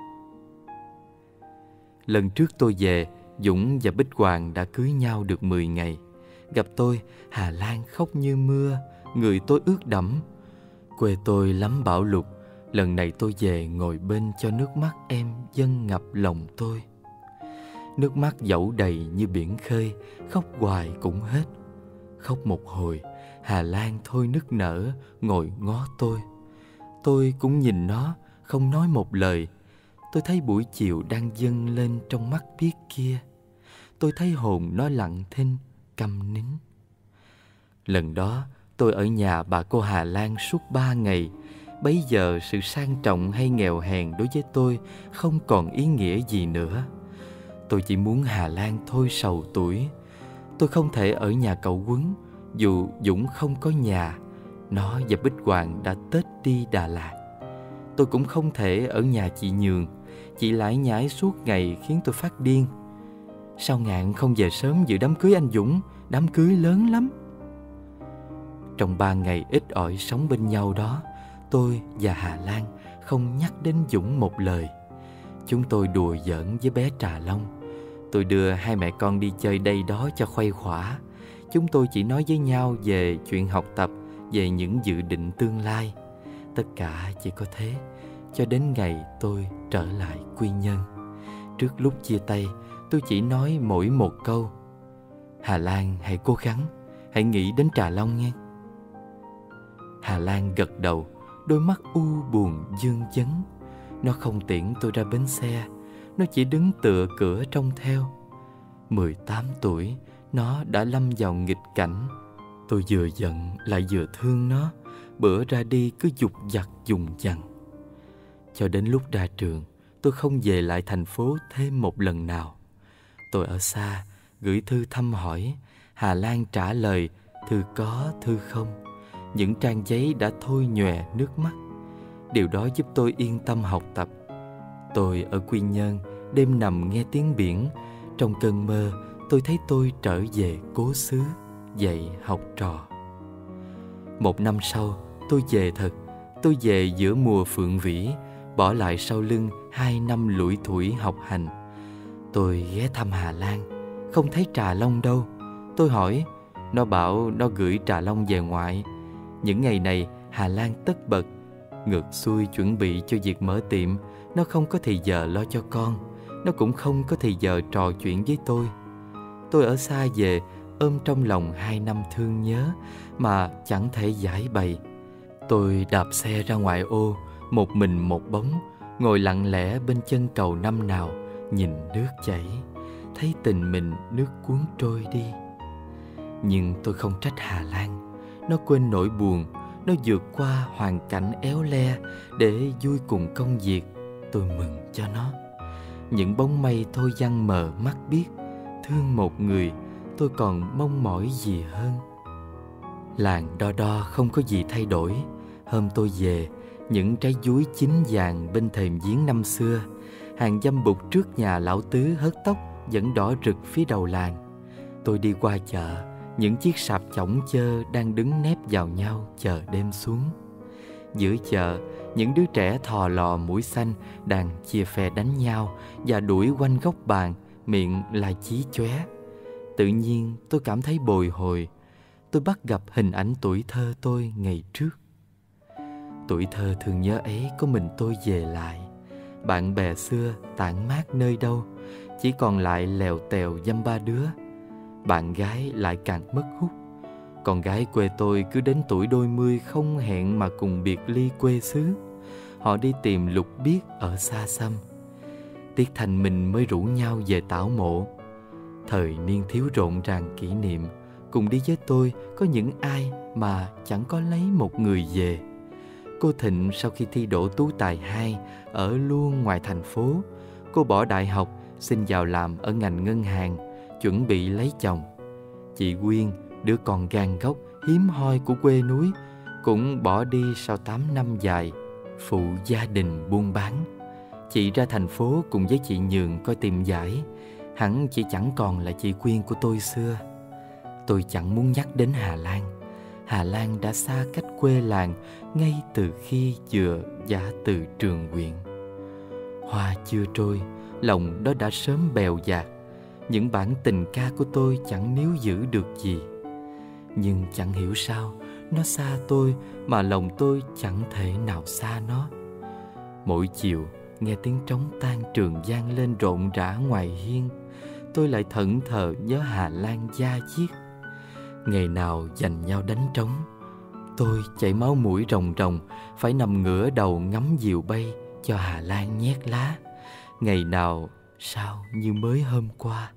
Lần trước tôi về, Dũng và Bích Hoàng đã cưới nhau được mười ngày. Gặp tôi, Hà Lan khóc như mưa, người tôi ướt đẫm. Quê tôi lắm bão lụt, lần này tôi về ngồi bên cho nước mắt em dâng ngập lòng tôi. Nước mắt dẫu đầy như biển khơi, khóc hoài cũng hết. Khóc một hồi, Hà Lan thôi nức nở, ngồi ngó tôi. Tôi cũng nhìn nó, không nói một lời. Tôi thấy buổi chiều đang dâng lên trong mắt biếc kia. Tôi thấy hồn nó lặng thinh, câm nín. Lần đó, tôi ở nhà bà cô Hà Lan suốt ba ngày. Bấy giờ sự sang trọng hay nghèo hèn đối với tôi không còn ý nghĩa gì nữa. Tôi chỉ muốn Hà Lan thôi sầu tuổi. Tôi không thể ở nhà cậu Quấn, dù Dũng không có nhà. Nó và Bích Hoàng đã tết đi Đà Lạt. Tôi cũng không thể ở nhà chị Nhường. Chị lải nhải suốt ngày khiến tôi phát điên. Sao Ngạn không về sớm dự đám cưới anh Dũng? Đám cưới lớn lắm. Trong ba ngày ít ỏi sống bên nhau đó, tôi và Hà Lan không nhắc đến Dũng một lời. Chúng tôi đùa giỡn với bé Trà Long. Tôi đưa hai mẹ con đi chơi đây đó cho khuây khỏa. Chúng tôi chỉ nói với nhau về chuyện học tập, về những dự định tương lai. Tất cả chỉ có thế, cho đến ngày tôi trở lại Quy Nhơn. Trước lúc chia tay, tôi chỉ nói mỗi một câu: Hà Lan hãy cố gắng, hãy nghĩ đến Trà Long nghe. Hà Lan gật đầu, đôi mắt u buồn vương vấn. Nó không tiễn tôi ra bến xe, nó chỉ đứng tựa cửa trông theo. Mười tám tuổi, nó đã lâm vào nghịch cảnh. Tôi vừa giận lại vừa thương nó. Bữa ra đi cứ dục dặt dùng dằng. Cho đến lúc ra trường, tôi không về lại thành phố thêm một lần nào. Tôi ở xa, gửi thư thăm hỏi. Hà Lan trả lời thư có, thư không. Những trang giấy đã thôi nhòe nước mắt. Điều đó giúp tôi yên tâm học tập. Tôi ở Quy Nhơn, đêm nằm nghe tiếng biển. Trong cơn mơ, tôi thấy tôi trở về cố xứ, dạy học trò. Một năm sau, tôi về thật. Tôi về giữa mùa phượng vĩ, bỏ lại sau lưng hai năm lủi thủi học hành. Tôi ghé thăm Hà Lan, không thấy Trà Long đâu. Tôi hỏi, nó bảo nó gửi Trà Long về ngoại. Những ngày này Hà Lan tất bật, ngược xuôi chuẩn bị cho việc mở tiệm. Nó không có thì giờ lo cho con, nó cũng không có thì giờ trò chuyện với tôi. Tôi ở xa về, ôm trong lòng hai năm thương nhớ mà chẳng thể giải bày. Tôi đạp xe ra ngoại ô, một mình một bóng, ngồi lặng lẽ bên chân cầu năm nào, nhìn nước chảy, thấy tình mình nước cuốn trôi đi. Nhưng tôi không trách Hà Lan, nó quên nỗi buồn, nó vượt qua hoàn cảnh éo le để vui cùng công việc. Tôi mừng cho nó. Những bóng mây thôi văng mờ mắt biết, thương một người tôi còn mong mỏi gì hơn. Làng Đo Đo không có gì thay đổi. Hôm tôi về, những trái dúi chín vàng bên thềm giếng năm xưa, hàng dâm bụt trước nhà lão tứ hớt tóc vẫn đỏ rực phía đầu làng. Tôi đi qua chợ, những chiếc sạp chõng chơ đang đứng nép vào nhau chờ đêm xuống. Giữa chợ, những đứa trẻ thò lò mũi xanh đang chia phe đánh nhau và đuổi quanh góc bàn, miệng là chí chóe. Tự nhiên tôi cảm thấy bồi hồi. Tôi bắt gặp hình ảnh tuổi thơ tôi ngày trước. Tuổi thơ thương nhớ ấy có mình tôi về lại. Bạn bè xưa tản mát nơi đâu, chỉ còn lại lèo tèo dăm ba đứa. Bạn gái lại càng mất hút. Con gái quê tôi cứ đến tuổi đôi mươi không hẹn mà cùng biệt ly quê xứ. Họ đi tìm lục biếc ở xa xăm. Tiết Thanh Minh mới rủ nhau về tảo mộ. Thời niên thiếu rộn ràng kỷ niệm, cùng đi với tôi có những ai mà chẳng có lấy một người về. Cô Thịnh sau khi thi đỗ tú tài hai ở luôn ngoài thành phố, cô bỏ đại học xin vào làm ở ngành ngân hàng, chuẩn bị lấy chồng. Chị Quyên, đứa con gan góc hiếm hoi của quê núi, cũng bỏ đi sau tám năm dài phụ gia đình buôn bán. Chị ra thành phố cùng với chị Nhường coi tìm giải. Hẳn chị chẳng còn là chị Quyên của tôi xưa. Tôi chẳng muốn nhắc đến Hà Lan. Hà Lan đã xa cách quê làng ngay từ khi vừa giả từ trường huyện. Hoa chưa trôi, lòng đó đã sớm bèo dạt. Những bản tình ca của tôi chẳng níu giữ được gì. Nhưng chẳng hiểu sao, nó xa tôi mà lòng tôi chẳng thể nào xa nó. Mỗi chiều nghe tiếng trống tan trường vang lên rộn rã ngoài hiên, tôi lại thẫn thờ nhớ Hà Lan da diết. Ngày nào giành nhau đánh trống, tôi chảy máu mũi ròng ròng, phải nằm ngửa đầu ngắm diều bay cho Hà Lan nhét lá. Ngày nào sao như mới hôm qua.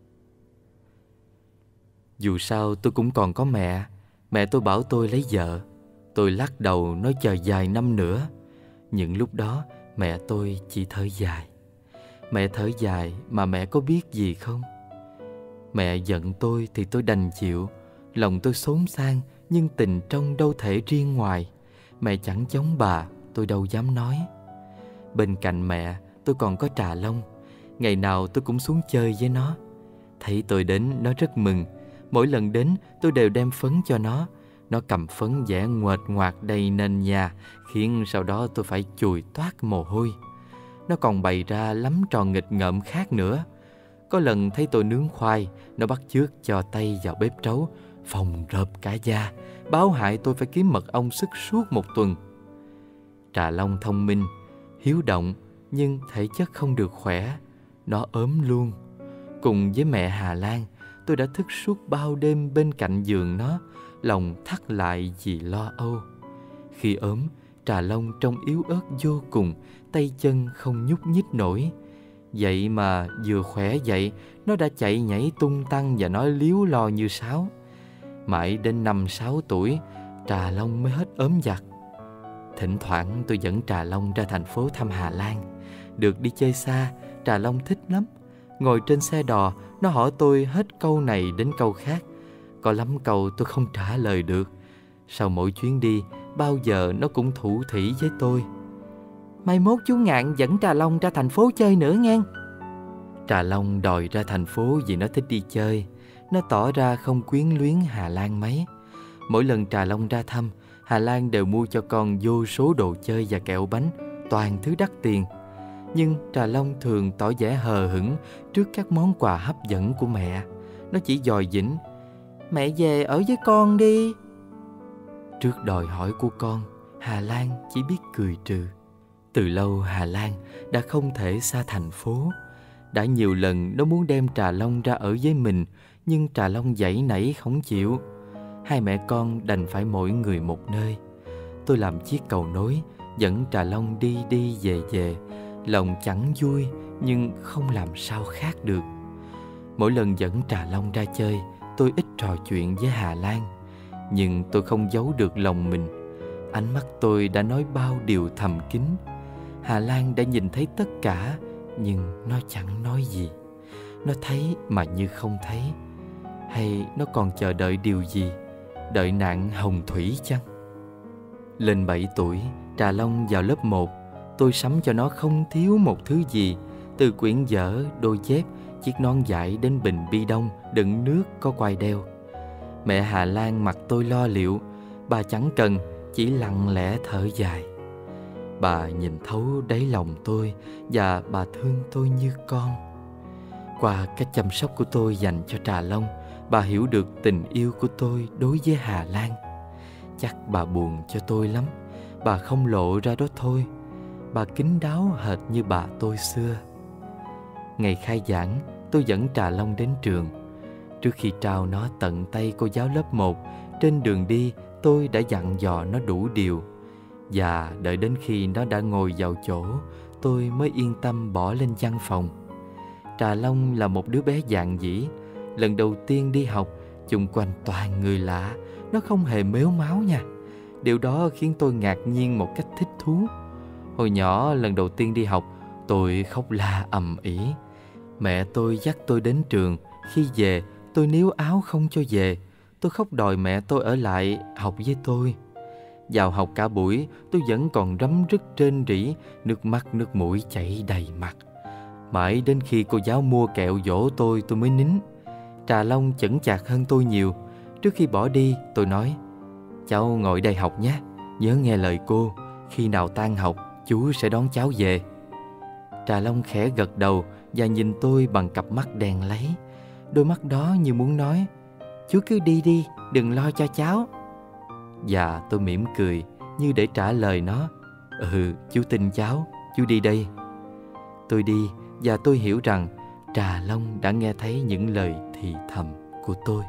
Dù sao tôi cũng còn có mẹ. Mẹ tôi bảo tôi lấy vợ. Tôi lắc đầu nói chờ vài năm nữa. Những lúc đó mẹ tôi chỉ thở dài. Mẹ thở dài mà mẹ có biết gì không? Mẹ giận tôi thì tôi đành chịu. Lòng tôi xốn xang nhưng tình trong đâu thể riêng ngoài. Mẹ chẳng giống bà, tôi đâu dám nói. Bên cạnh mẹ tôi còn có Trà Long. Ngày nào tôi cũng xuống chơi với nó. Thấy tôi đến nó rất mừng. Mỗi lần đến tôi đều đem phấn cho nó. Nó cầm phấn vẽ nguệch ngoạc đầy nền nhà, khiến sau đó tôi phải chùi toát mồ hôi. Nó còn bày ra lắm trò nghịch ngợm khác nữa. Có lần thấy tôi nướng khoai, nó bắt chước cho tay vào bếp trấu, phồng rộp cả da, báo hại tôi phải kiếm mật ong sức suốt một tuần. Trà Long thông minh, hiếu động, nhưng thể chất không được khỏe. Nó ốm luôn. Cùng với mẹ Hà Lan, tôi đã thức suốt bao đêm bên cạnh giường nó, lòng thắt lại vì lo âu. Khi ốm, Trà Long trông yếu ớt vô cùng, tay chân không nhúc nhích nổi. Vậy mà vừa khỏe dậy, nó đã chạy nhảy tung tăng và nói líu lo như sáo. Mãi đến năm sáu tuổi, Trà Long mới hết ốm vặt. Thỉnh thoảng tôi dẫn Trà Long ra thành phố thăm Hà Lan. Được đi chơi xa, Trà Long thích lắm. Ngồi trên xe đò, nó hỏi tôi hết câu này đến câu khác. Có lắm câu tôi không trả lời được. Sau mỗi chuyến đi, bao giờ nó cũng thủ thỉ với tôi: mai mốt chú Ngạn dẫn Trà Long ra thành phố chơi nữa nghe. Trà Long đòi ra thành phố vì nó thích đi chơi. Nó tỏ ra không quyến luyến Hà Lan mấy. Mỗi lần Trà Long ra thăm, Hà Lan đều mua cho con vô số đồ chơi và kẹo bánh, toàn thứ đắt tiền. Nhưng Trà Long thường tỏ vẻ hờ hững trước các món quà hấp dẫn của mẹ. Nó chỉ dòi dĩnh: "Mẹ về ở với con đi." Trước đòi hỏi của con, Hà Lan chỉ biết cười trừ. Từ lâu Hà Lan đã không thể xa thành phố. Đã nhiều lần nó muốn đem Trà Long ra ở với mình, nhưng Trà Long giãy nảy không chịu. Hai mẹ con đành phải mỗi người một nơi. Tôi làm chiếc cầu nối, dẫn Trà Long đi đi về về. Lòng chẳng vui, nhưng không làm sao khác được. Mỗi lần dẫn Trà Long ra chơi, tôi ít trò chuyện với Hà Lan. Nhưng tôi không giấu được lòng mình. Ánh mắt tôi đã nói bao điều thầm kín. Hà Lan đã nhìn thấy tất cả, nhưng nó chẳng nói gì. Nó thấy mà như không thấy. Hay nó còn chờ đợi điều gì? Đợi nạn hồng thủy chăng? Lên bảy tuổi, Trà Long vào lớp một. Tôi sắm cho nó không thiếu một thứ gì. Từ quyển vở, đôi dép, chiếc nón vải đến bình bi đông đựng nước có quai đeo. Mẹ Hà Lan mặc tôi lo liệu. Bà chẳng cần, chỉ lặng lẽ thở dài. Bà nhìn thấu đáy lòng tôi và bà thương tôi như con. Qua cách chăm sóc của tôi dành cho Trà Long, bà hiểu được tình yêu của tôi đối với Hà Lan. Chắc bà buồn cho tôi lắm. Bà không lộ ra đó thôi. Bà kín đáo hệt như bà tôi xưa. Ngày khai giảng, tôi dẫn Trà Long đến trường. Trước khi trao nó tận tay cô giáo lớp một, trên đường đi tôi đã dặn dò nó đủ điều. Và đợi đến khi nó đã ngồi vào chỗ, tôi mới yên tâm bỏ lên văn phòng. Trà Long là một đứa bé dạn dĩ. Lần đầu tiên đi học, chung quanh toàn người lạ. Nó không hề mếu máo nha. Điều đó khiến tôi ngạc nhiên một cách thích thú. Hồi nhỏ lần đầu tiên đi học, tôi khóc la ầm ĩ. Mẹ tôi dắt tôi đến trường. Khi về, tôi níu áo không cho về. Tôi khóc đòi mẹ tôi ở lại học với tôi. Vào học cả buổi, tôi vẫn còn rấm rứt rên rỉ, nước mắt nước mũi chảy đầy mặt. Mãi đến khi cô giáo mua kẹo dỗ tôi, tôi mới nín. Trà Long chững chạc hơn tôi nhiều. Trước khi bỏ đi, tôi nói: "Cháu ngồi đây học nhé, nhớ nghe lời cô. Khi nào tan học, chú sẽ đón cháu về." Trà Long khẽ gật đầu và nhìn tôi bằng cặp mắt đèn láy. Đôi mắt đó như muốn nói: "Chú cứ đi đi, đừng lo cho cháu." Và tôi mỉm cười như để trả lời nó: "Ừ, chú tin cháu, chú đi đây." Tôi đi và tôi hiểu rằng Trà Long đã nghe thấy những lời thì thầm của tôi.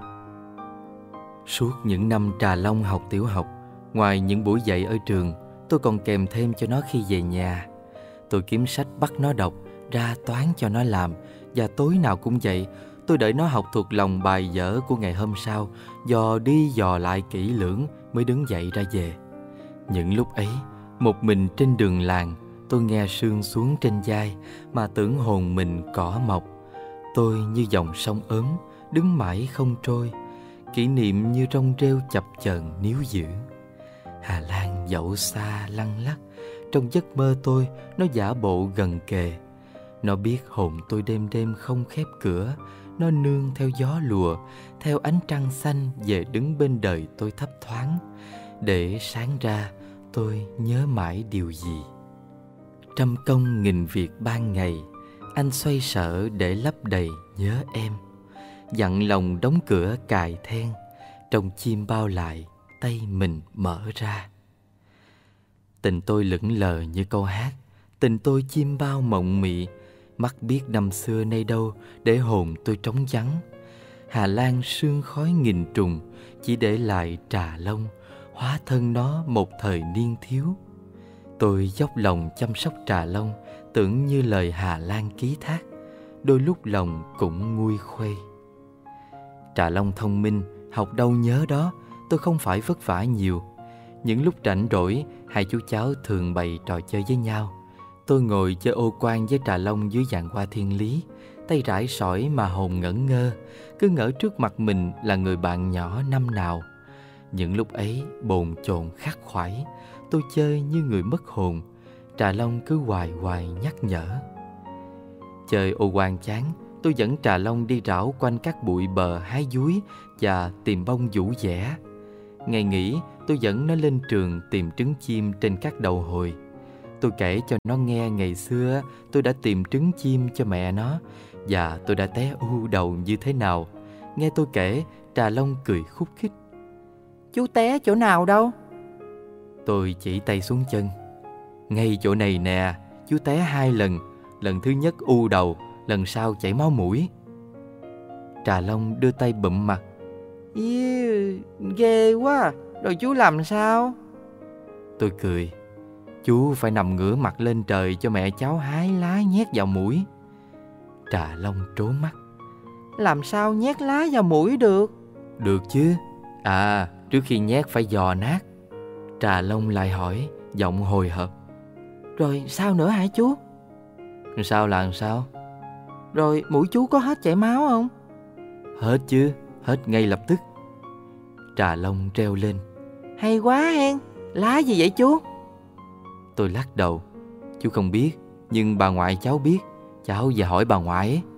Suốt những năm Trà Long học tiểu học, ngoài những buổi dạy ở trường, tôi còn kèm thêm cho nó khi về nhà. Tôi kiếm sách bắt nó đọc, ra toán cho nó làm, và tối nào cũng vậy. Tôi đợi nó học thuộc lòng bài vở của ngày hôm sau, dò đi dò lại kỹ lưỡng mới đứng dậy ra về. Những lúc ấy, một mình trên đường làng, tôi nghe sương xuống trên vai mà tưởng hồn mình cỏ mọc. Tôi như dòng sông ốm, đứng mãi không trôi. Kỷ niệm như rong rêu chập chờn níu giữ. Hà Lan dẫu xa lăn lắc, trong giấc mơ tôi nó giả bộ gần kề. Nó biết hồn tôi đêm đêm không khép cửa. Nó nương theo gió lùa, theo ánh trăng xanh về đứng bên đời tôi thấp thoáng. Để sáng ra tôi nhớ mãi điều gì. Trăm công nghìn việc ban ngày, anh xoay sở để lấp đầy nhớ em. Dặn lòng đóng cửa cài then, trong chim bao lại, tay mình mở ra. Tình tôi lững lờ như câu hát, tình tôi chim bao mộng mị. Mắt biết năm xưa nay đâu, để hồn tôi trống vắng. Hà Lan sương khói nghìn trùng, chỉ để lại Trà Long, hóa thân nó một thời niên thiếu. Tôi dốc lòng chăm sóc Trà Long, tưởng như lời Hà Lan ký thác. Đôi lúc lòng cũng nguôi khuây. Trà Long thông minh, học đâu nhớ đó. Tôi không phải vất vả nhiều. Những lúc rảnh rỗi, hai chú cháu thường bày trò chơi với nhau. Tôi ngồi chơi ô quan với Trà Long dưới giàn hoa thiên lý, tay rải sỏi mà hồn ngẩn ngơ, cứ ngỡ trước mặt mình là người bạn nhỏ năm nào. Những lúc ấy bồn chồn khắc khoải, tôi chơi như người mất hồn. Trà Long cứ hoài hoài nhắc nhở. Chơi ô quan chán, tôi dẫn Trà Long đi rảo quanh các bụi bờ hái dúi và tìm bông vũ dẻ. Ngày nghỉ tôi dẫn nó lên trường tìm trứng chim trên các đầu hồi. Tôi kể cho nó nghe ngày xưa tôi đã tìm trứng chim cho mẹ nó, và tôi đã té u đầu như thế nào. Nghe tôi kể, Trà Long cười khúc khích. Chú té chỗ nào đâu? Tôi chỉ tay xuống chân. Ngay chỗ này nè, chú té hai lần. Lần thứ nhất u đầu, lần sau chảy máu mũi. Trà Long đưa tay bụm mặt. Yêu, ghê quá. Rồi chú làm sao? Tôi cười. Chú phải nằm ngửa mặt lên trời cho mẹ cháu hái lá nhét vào mũi. Trà Long trố mắt. Làm sao nhét lá vào mũi được? Được chứ. À, trước khi nhét phải dò nát. Trà Long lại hỏi, giọng hồi hộp. Rồi sao nữa hả chú? Sao là sao? Rồi mũi chú có hết chảy máu không? Hết chứ, hết ngay lập tức. Trà Long treo lên. Hay quá hen, lá gì vậy chú? Tôi lắc đầu. Chú không biết, nhưng bà ngoại cháu biết. Cháu về hỏi bà ngoại ấy.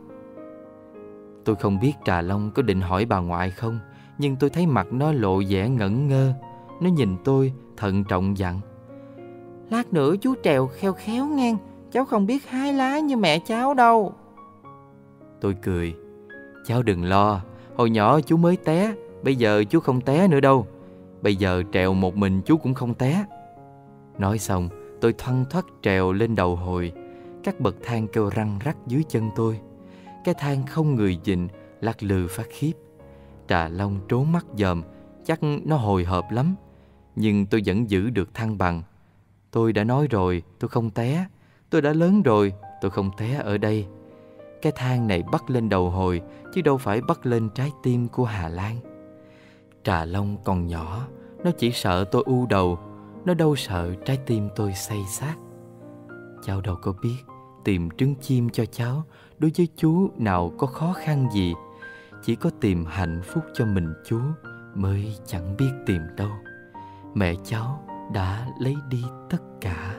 Tôi không biết Trà Long có định hỏi bà ngoại không, nhưng tôi thấy mặt nó lộ vẻ ngẩn ngơ. Nó nhìn tôi thận trọng dặn. Lát nữa chú trèo khéo khéo ngang, cháu không biết hái lá như mẹ cháu đâu. Tôi cười. Cháu đừng lo, hồi nhỏ chú mới té, bây giờ chú không té nữa đâu. Bây giờ trèo một mình chú cũng không té. Nói xong, tôi thoăn thoắt trèo lên đầu hồi. Các bậc thang kêu răng rắc dưới chân tôi. Cái thang không người dịnh, lắc lư phát khiếp. Trà Long trố mắt dòm, chắc nó hồi hộp lắm. Nhưng tôi vẫn giữ được thăng bằng. Tôi đã nói rồi, tôi không té. Tôi đã lớn rồi, tôi không té ở đây. Cái thang này bắt lên đầu hồi, chứ đâu phải bắt lên trái tim của Hà Lan. Trà Long còn nhỏ, nó chỉ sợ tôi u đầu. Nó đâu sợ trái tim tôi xây xác. Cháu đâu có biết, tìm trứng chim cho cháu đối với chú nào có khó khăn gì. Chỉ có tìm hạnh phúc cho mình chú mới chẳng biết tìm đâu. Mẹ cháu đã lấy đi tất cả.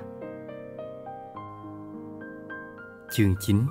Chương chín.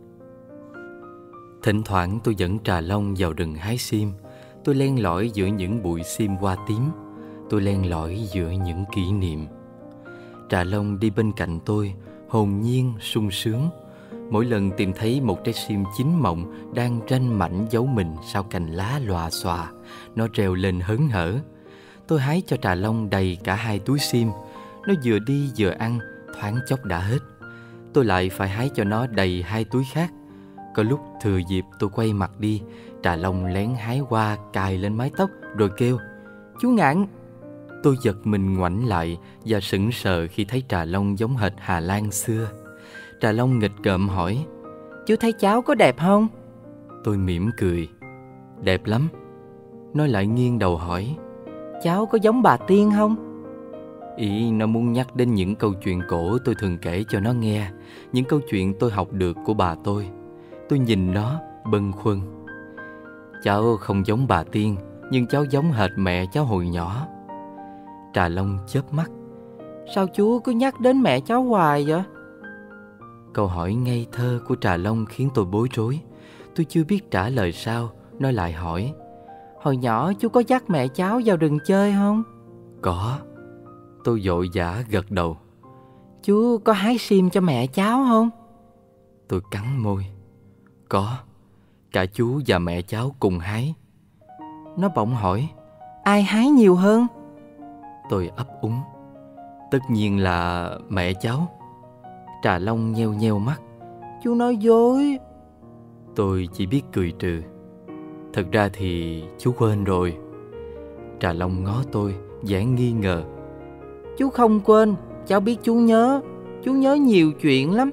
Thỉnh thoảng tôi dẫn Trà Long vào rừng hái sim. Tôi len lỏi giữa những bụi sim hoa tím. Tôi len lỏi giữa những kỷ niệm. Trà Long đi bên cạnh tôi, hồn nhiên, sung sướng. Mỗi lần tìm thấy một trái sim chín mọng đang ranh mảnh giấu mình sau cành lá lòa xòa, nó reo lên hớn hở. Tôi hái cho Trà Long đầy cả hai túi sim. Nó vừa đi vừa ăn, thoáng chốc đã hết. Tôi lại phải hái cho nó đầy hai túi khác. Có lúc thừa dịp tôi quay mặt đi, Trà Long lén hái qua cài lên mái tóc rồi kêu: Chú Ngạn. Tôi giật mình ngoảnh lại và sững sờ khi thấy Trà Long giống hệt Hà Lan xưa. Trà Long nghịch ngợm hỏi: Chú thấy cháu có đẹp không? Tôi mỉm cười: Đẹp lắm. Nó lại nghiêng đầu hỏi: Cháu có giống bà Tiên không? Ý nó muốn nhắc đến những câu chuyện cổ tôi thường kể cho nó nghe, những câu chuyện tôi học được của bà tôi. Tôi nhìn nó bâng khuâng. Cháu không giống bà Tiên, nhưng cháu giống hệt mẹ cháu hồi nhỏ. Trà Long chớp mắt: Sao chú cứ nhắc đến mẹ cháu hoài vậy? Câu hỏi ngây thơ của Trà Long khiến tôi bối rối. Tôi chưa biết trả lời sao. Nó lại hỏi: Hồi nhỏ chú có dắt mẹ cháu vào rừng chơi không? Có. Tôi vội vã gật đầu. Chú có hái sim cho mẹ cháu không? Tôi cắn môi. Có. Cả chú và mẹ cháu cùng hái. Nó bỗng hỏi: Ai hái nhiều hơn? Tôi ấp úng: Tất nhiên là mẹ cháu. Trà Long nheo nheo mắt: Chú nói dối. Tôi chỉ biết cười trừ. Thật ra thì chú quên rồi. Trà Long ngó tôi vẻ nghi ngờ: Chú không quên, cháu biết chú nhớ. Chú nhớ nhiều chuyện lắm.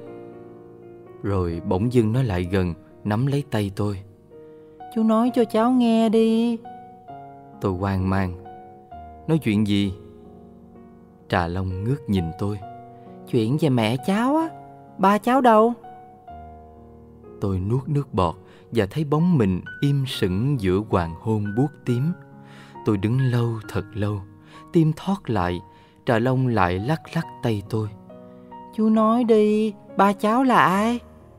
Rồi bỗng dưng nó lại gần, nắm lấy tay tôi: Chú nói cho cháu nghe đi. Tôi hoang mang: Nói chuyện gì? Trà Long ngước nhìn tôi: Chuyện về mẹ cháu á. Ba cháu đâu? Tôi nuốt nước bọt và thấy bóng mình im sững giữa hoàng hôn buốt tím. Tôi đứng lâu thật lâu, tim thoát lại. Trà Long lại lắc lắc tay tôi: Chú nói đi, ba cháu là ai?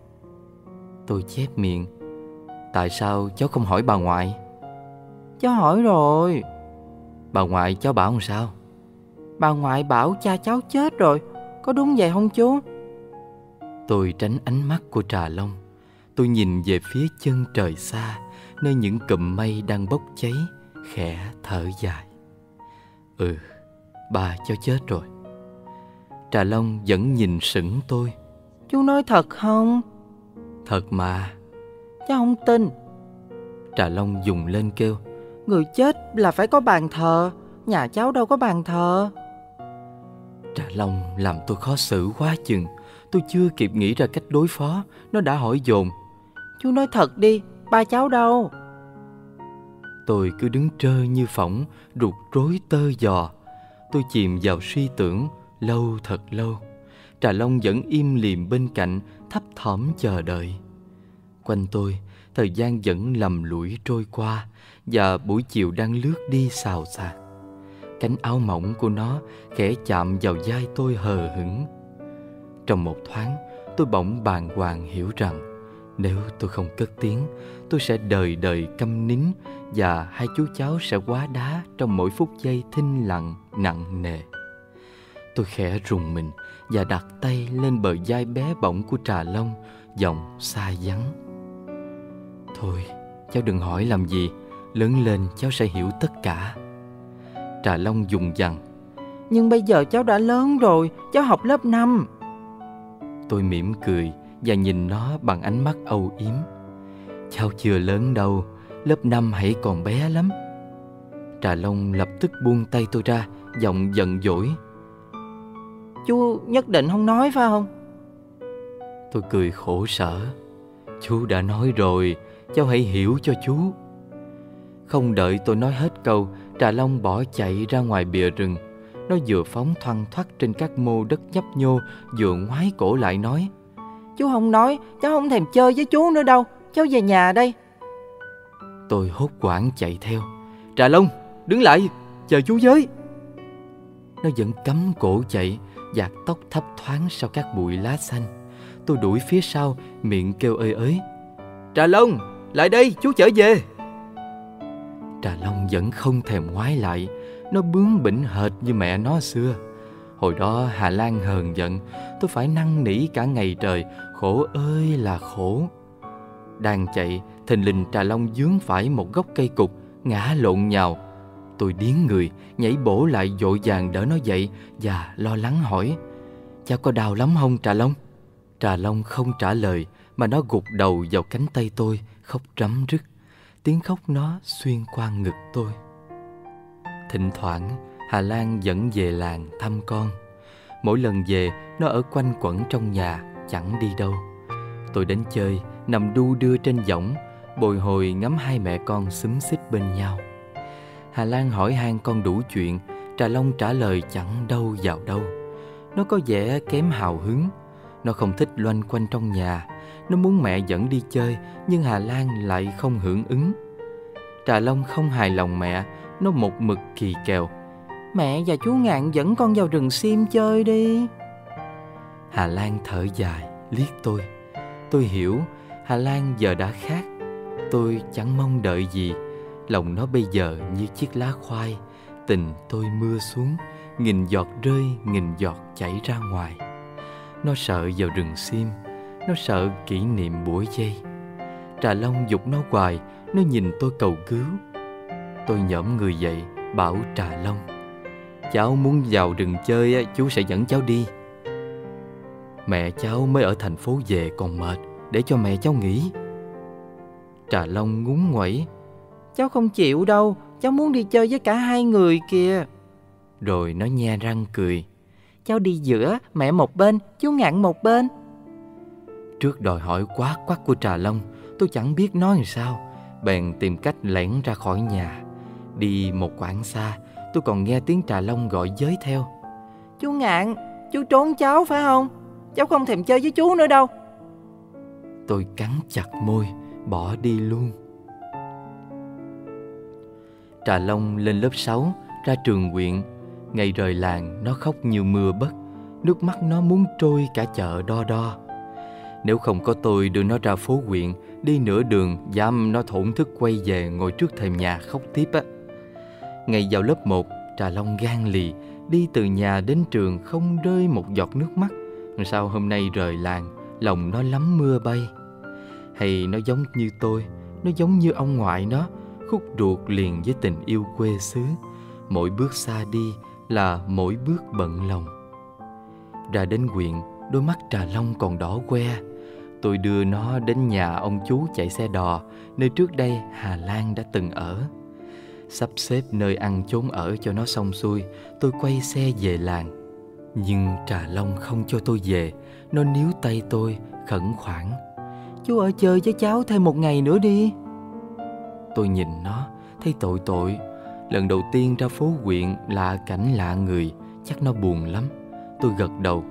Tôi chép miệng: Tại sao cháu không hỏi bà ngoại? Cháu hỏi rồi. Bà ngoại cháu bảo làm sao? Bà ngoại bảo cha cháu chết rồi. Có đúng vậy không chú? Tôi tránh ánh mắt của Trà Long. Tôi nhìn về phía chân trời xa, nơi những cụm mây đang bốc cháy, khẽ thở dài. Ừ, bà cháu chết rồi. Trà Long vẫn nhìn sững tôi. Chú nói thật không? Thật mà. Cháu không tin. Trà Long dùng lên kêu. Người chết là phải có bàn thờ. Nhà cháu đâu có bàn thờ. Trà Long làm tôi khó xử quá chừng. Tôi chưa kịp nghĩ ra cách đối phó, nó đã hỏi dồn. Chú nói thật đi, ba cháu đâu? Tôi cứ đứng trơ như phỏng, ruột rối tơ giò. Tôi chìm vào suy tưởng lâu thật lâu. Trà Long vẫn im lìm bên cạnh, thấp thỏm chờ đợi. Quanh tôi, thời gian vẫn lầm lũi trôi qua, và buổi chiều đang lướt đi xào xạc. Cánh áo mỏng của nó khẽ chạm vào vai tôi hờ hững. Trong một thoáng, tôi bỗng bàng hoàng hiểu rằng nếu tôi không cất tiếng, tôi sẽ đời đời câm nín, và hai chú cháu sẽ hóa đá trong mỗi phút giây thinh lặng nặng nề. Tôi khẽ rùng mình và đặt tay lên bờ vai bé bỏng của Trà Long, giọng xa vắng. Thôi, cháu đừng hỏi làm gì, lớn lên cháu sẽ hiểu tất cả. Trà Long dùng dằng. Nhưng bây giờ cháu đã lớn rồi, cháu học lớp năm. Tôi mỉm cười và nhìn nó bằng ánh mắt âu yếm. Cháu chưa lớn đâu, lớp năm hãy còn bé lắm. Trà Long lập tức buông tay tôi ra, giọng giận dỗi. Chú nhất định không nói phải không? Tôi cười khổ sở. Chú đã nói rồi, cháu hãy hiểu cho chú. Không đợi tôi nói hết câu, Trà Long bỏ chạy ra ngoài bìa rừng. Nó vừa phóng thoăn thoắt trên các mô đất nhấp nhô, vừa ngoái cổ lại nói. Chú không nói, cháu không thèm chơi với chú nữa đâu. Cháu về nhà đây. Tôi hốt hoảng chạy theo. Trà Long, đứng lại, chờ chú với. Nó vẫn cắm cổ chạy, vạt tóc thấp thoáng sau các bụi lá xanh. Tôi đuổi phía sau, miệng kêu ơi ới. Trà Long, lại đây, chú trở về. Trà Long vẫn không thèm ngoái lại. Nó bướng bỉnh hệt như mẹ nó xưa. Hồi đó Hà Lan hờn giận, tôi phải năn nỉ cả ngày trời. Khổ ơi là khổ. Đang chạy, thình lình Trà Long vướng phải một gốc cây cụt, ngã lộn nhào. Tôi điếng người, nhảy bổ lại vội vàng đỡ nó dậy và lo lắng hỏi. Cháu có đau lắm không Trà Long? Trà Long không trả lời, mà nó gục đầu vào cánh tay tôi, khóc rắm rứt. Tiếng khóc nó xuyên qua ngực tôi. Thỉnh thoảng, Hà Lan dẫn về làng thăm con. Mỗi lần về, nó ở quanh quẩn trong nhà, chẳng đi đâu. Tôi đến chơi, nằm đu đưa trên võng, bồi hồi ngắm hai mẹ con xúm xít bên nhau. Hà Lan hỏi han con đủ chuyện, Trà Long trả lời chẳng đâu vào đâu. Nó có vẻ kém hào hứng. Nó không thích loanh quanh trong nhà. Nó muốn mẹ dẫn đi chơi, nhưng Hà Lan lại không hưởng ứng. Trà Long không hài lòng mẹ. Nó một mực kỳ kèo. Mẹ và chú Ngạn dẫn con vào rừng sim chơi đi. Hà Lan thở dài, liếc tôi. Tôi hiểu, Hà Lan giờ đã khác. Tôi chẳng mong đợi gì. Lòng nó bây giờ như chiếc lá khoai. Tình tôi mưa xuống, nghìn giọt rơi, nghìn giọt chảy ra ngoài. Nó sợ vào rừng sim. Nó sợ kỷ niệm buổi giây. Trà Long giục nó hoài. Nó nhìn tôi cầu cứu. Tôi nhổm người dậy, bảo Trà Long. Cháu muốn vào rừng chơi, chú sẽ dẫn cháu đi. Mẹ cháu mới ở thành phố về còn mệt, để cho mẹ cháu nghỉ. Trà Long ngúng nguẩy. Cháu không chịu đâu, cháu muốn đi chơi với cả hai người kìa. Rồi nó nhe răng cười. Cháu đi giữa, mẹ một bên, chú Ngạn một bên. Trước đòi hỏi quá quắt của Trà Long, tôi chẳng biết nói làm sao. Bèn tìm cách lẻn ra khỏi nhà. Đi một quãng xa, tôi còn nghe tiếng Trà Long gọi giới theo. Chú Ngạn, chú trốn cháu phải không? Cháu không thèm chơi với chú nữa đâu. Tôi cắn chặt môi, bỏ đi luôn. Trà Long lên lớp sáu, ra trường huyện. Ngày rời làng, nó khóc như mưa bất. Nước mắt nó muốn trôi cả chợ đo đo. Nếu không có tôi đưa nó ra phố huyện, đi nửa đường dám nó thổn thức quay về ngồi trước thềm nhà khóc tiếp á. Ngày vào lớp một, Trà Long gan lì, đi từ nhà đến trường không rơi một giọt nước mắt. Sao hôm nay rời làng, lòng nó lắm mưa bay. Hay nó giống như tôi, nó giống như ông ngoại nó, khúc ruột liền với tình yêu quê xứ. Mỗi bước xa đi là mỗi bước bận lòng. Ra đến huyện, đôi mắt Trà Long còn đỏ que. Tôi đưa nó đến nhà ông chú chạy xe đò, nơi trước đây Hà Lan đã từng ở. Sắp xếp nơi ăn chốn ở cho nó xong xuôi, tôi quay xe về làng. Nhưng Trà Long không cho tôi về. Nó níu tay tôi khẩn khoản: Chú ở chơi với cháu thêm một ngày nữa đi. Tôi nhìn nó, thấy tội tội. Lần đầu tiên ra phố huyện, lạ cảnh lạ người, chắc nó buồn lắm. Tôi gật đầu: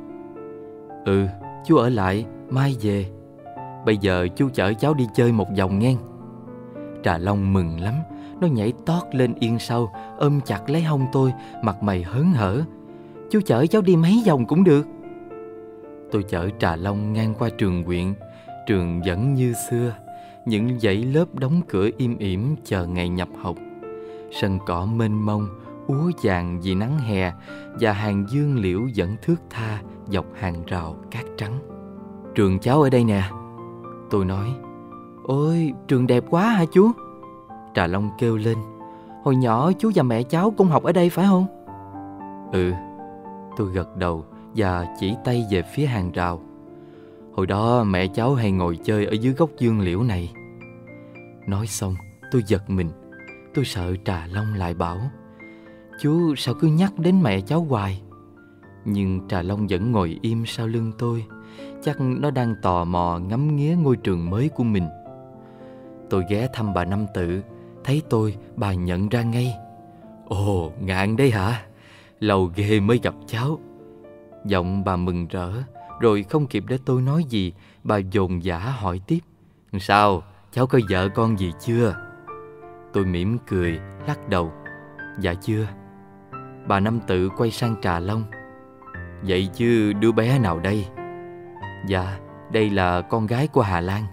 Ừ, chú ở lại, mai về. Bây giờ chú chở cháu đi chơi một vòng nghe. Trà Long mừng lắm. Nó nhảy tót lên yên sau, ôm chặt lấy hông tôi, mặt mày hớn hở: Chú chở cháu đi mấy vòng cũng được. Tôi chở Trà Long ngang qua trường huyện. Trường vẫn như xưa, những dãy lớp đóng cửa im ỉm chờ ngày nhập học. Sân cỏ mênh mông, úa vàng vì nắng hè, và hàng dương liễu vẫn thướt tha dọc hàng rào cát trắng. Trường cháu ở đây nè. Tôi nói. Ôi, trường đẹp quá hả chú? Trà Long kêu lên. Hồi nhỏ chú và mẹ cháu cũng học ở đây phải không? Ừ. Tôi gật đầu và chỉ tay về phía hàng rào. Hồi đó mẹ cháu hay ngồi chơi ở dưới gốc dương liễu này. Nói xong tôi giật mình. Tôi sợ Trà Long lại bảo: Chú sao cứ nhắc đến mẹ cháu hoài. Nhưng Trà Long vẫn ngồi im sau lưng tôi. Chắc nó đang tò mò ngắm nghía ngôi trường mới của mình. Tôi ghé thăm bà Năm Tự. Thấy tôi, bà nhận ra ngay. Ồ, Ngạn đấy hả? Lâu ghê mới gặp cháu. Giọng bà mừng rỡ. Rồi không kịp để tôi nói gì, bà dồn dã hỏi tiếp: Sao, cháu có vợ con gì chưa? Tôi mỉm cười, lắc đầu: Dạ chưa. Bà Năm Tự quay sang Trà Long: Vậy chứ đứa bé nào đây? Dạ, đây là con gái của Hà Lan.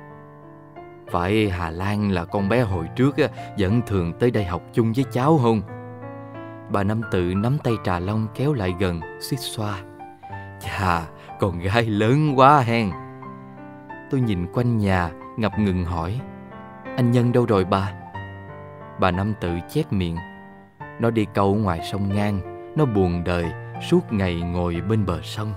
Phải Hà Lan là con bé hồi trước á, vẫn thường tới đây học chung với cháu không? Bà Năm Tự nắm tay Trà Long kéo lại gần, suýt xoa: Chà, con gái lớn quá hen. Tôi nhìn quanh nhà, ngập ngừng hỏi: Anh Nhân đâu rồi bà? Bà Năm Tự chép miệng: Nó đi câu ngoài sông Ngang. Nó buồn đời, suốt ngày ngồi bên bờ sông.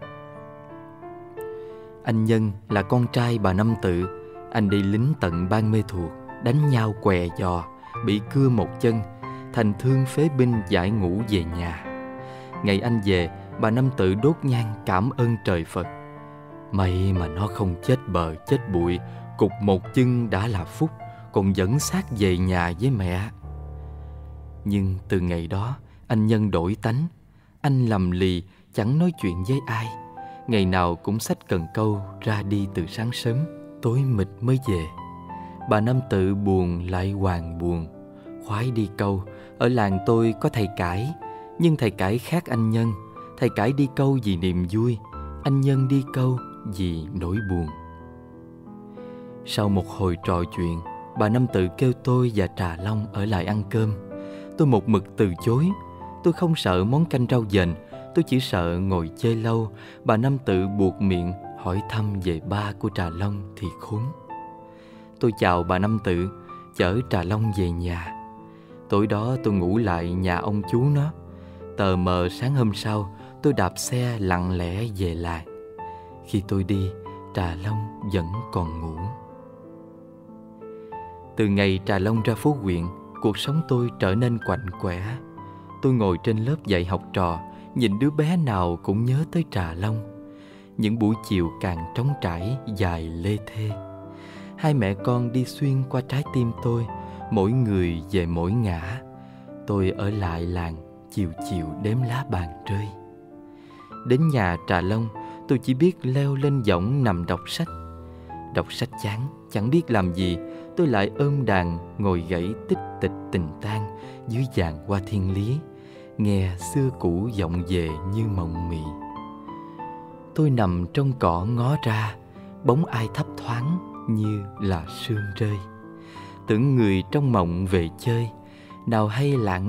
Anh Nhân là con trai bà Năm Tự. Anh đi lính tận Ban Mê Thuột, đánh nhau què giò, bị cưa một chân, thành thương phế binh giải ngũ về nhà. Ngày anh về, bà Năm Tự đốt nhang cảm ơn trời Phật. May mà nó không chết bờ chết bụi, cục một chân đã là phúc, còn dẫn xác về nhà với mẹ. Nhưng từ ngày đó, anh Nhân đổi tánh. Anh lầm lì, chẳng nói chuyện với ai. Ngày nào cũng xách cần câu ra đi từ sáng sớm, tối mịt mới về. Bà Năm Tự buồn lại hoàng buồn. Khoái đi câu. Ở làng tôi có thầy cải, nhưng thầy cải khác anh Nhân. Thầy cải đi câu vì niềm vui, anh Nhân đi câu vì nỗi buồn. Sau một hồi trò chuyện, bà Năm Tự kêu tôi và Trà Long ở lại ăn cơm. Tôi một mực từ chối. Tôi không sợ món canh rau dền, tôi chỉ sợ ngồi chơi lâu, bà Năm Tự buộc miệng hỏi thăm về ba của Trà Long thì khốn. Tôi chào bà Năm Tự, chở Trà Long về nhà. Tối đó tôi ngủ lại nhà ông chú nó. Tờ mờ sáng hôm sau, tôi đạp xe lặng lẽ về làng. Khi tôi đi, Trà Long vẫn còn ngủ. Từ ngày Trà Long ra phố huyện, cuộc sống tôi trở nên quạnh quẻ. Tôi ngồi trên lớp dạy học trò, nhìn đứa bé nào cũng nhớ tới Trà Long. Những buổi chiều càng trống trải, dài lê thê. Hai mẹ con đi xuyên qua trái tim tôi, mỗi người về mỗi ngã. Tôi ở lại làng, chiều chiều đếm lá bàn rơi. Đến nhà Trà Long, tôi chỉ biết leo lên võng nằm đọc sách. Đọc sách chán, chẳng biết làm gì, tôi lại ôm đàn ngồi gảy tích tịch tình tang dưới vàng hoa thiên lý, nghe xưa cũ vọng về như mộng mị. Tôi nằm trong cỏ ngó ra, bóng ai thấp thoáng như là sương rơi. Tưởng người trong mộng về chơi, nào hay lạ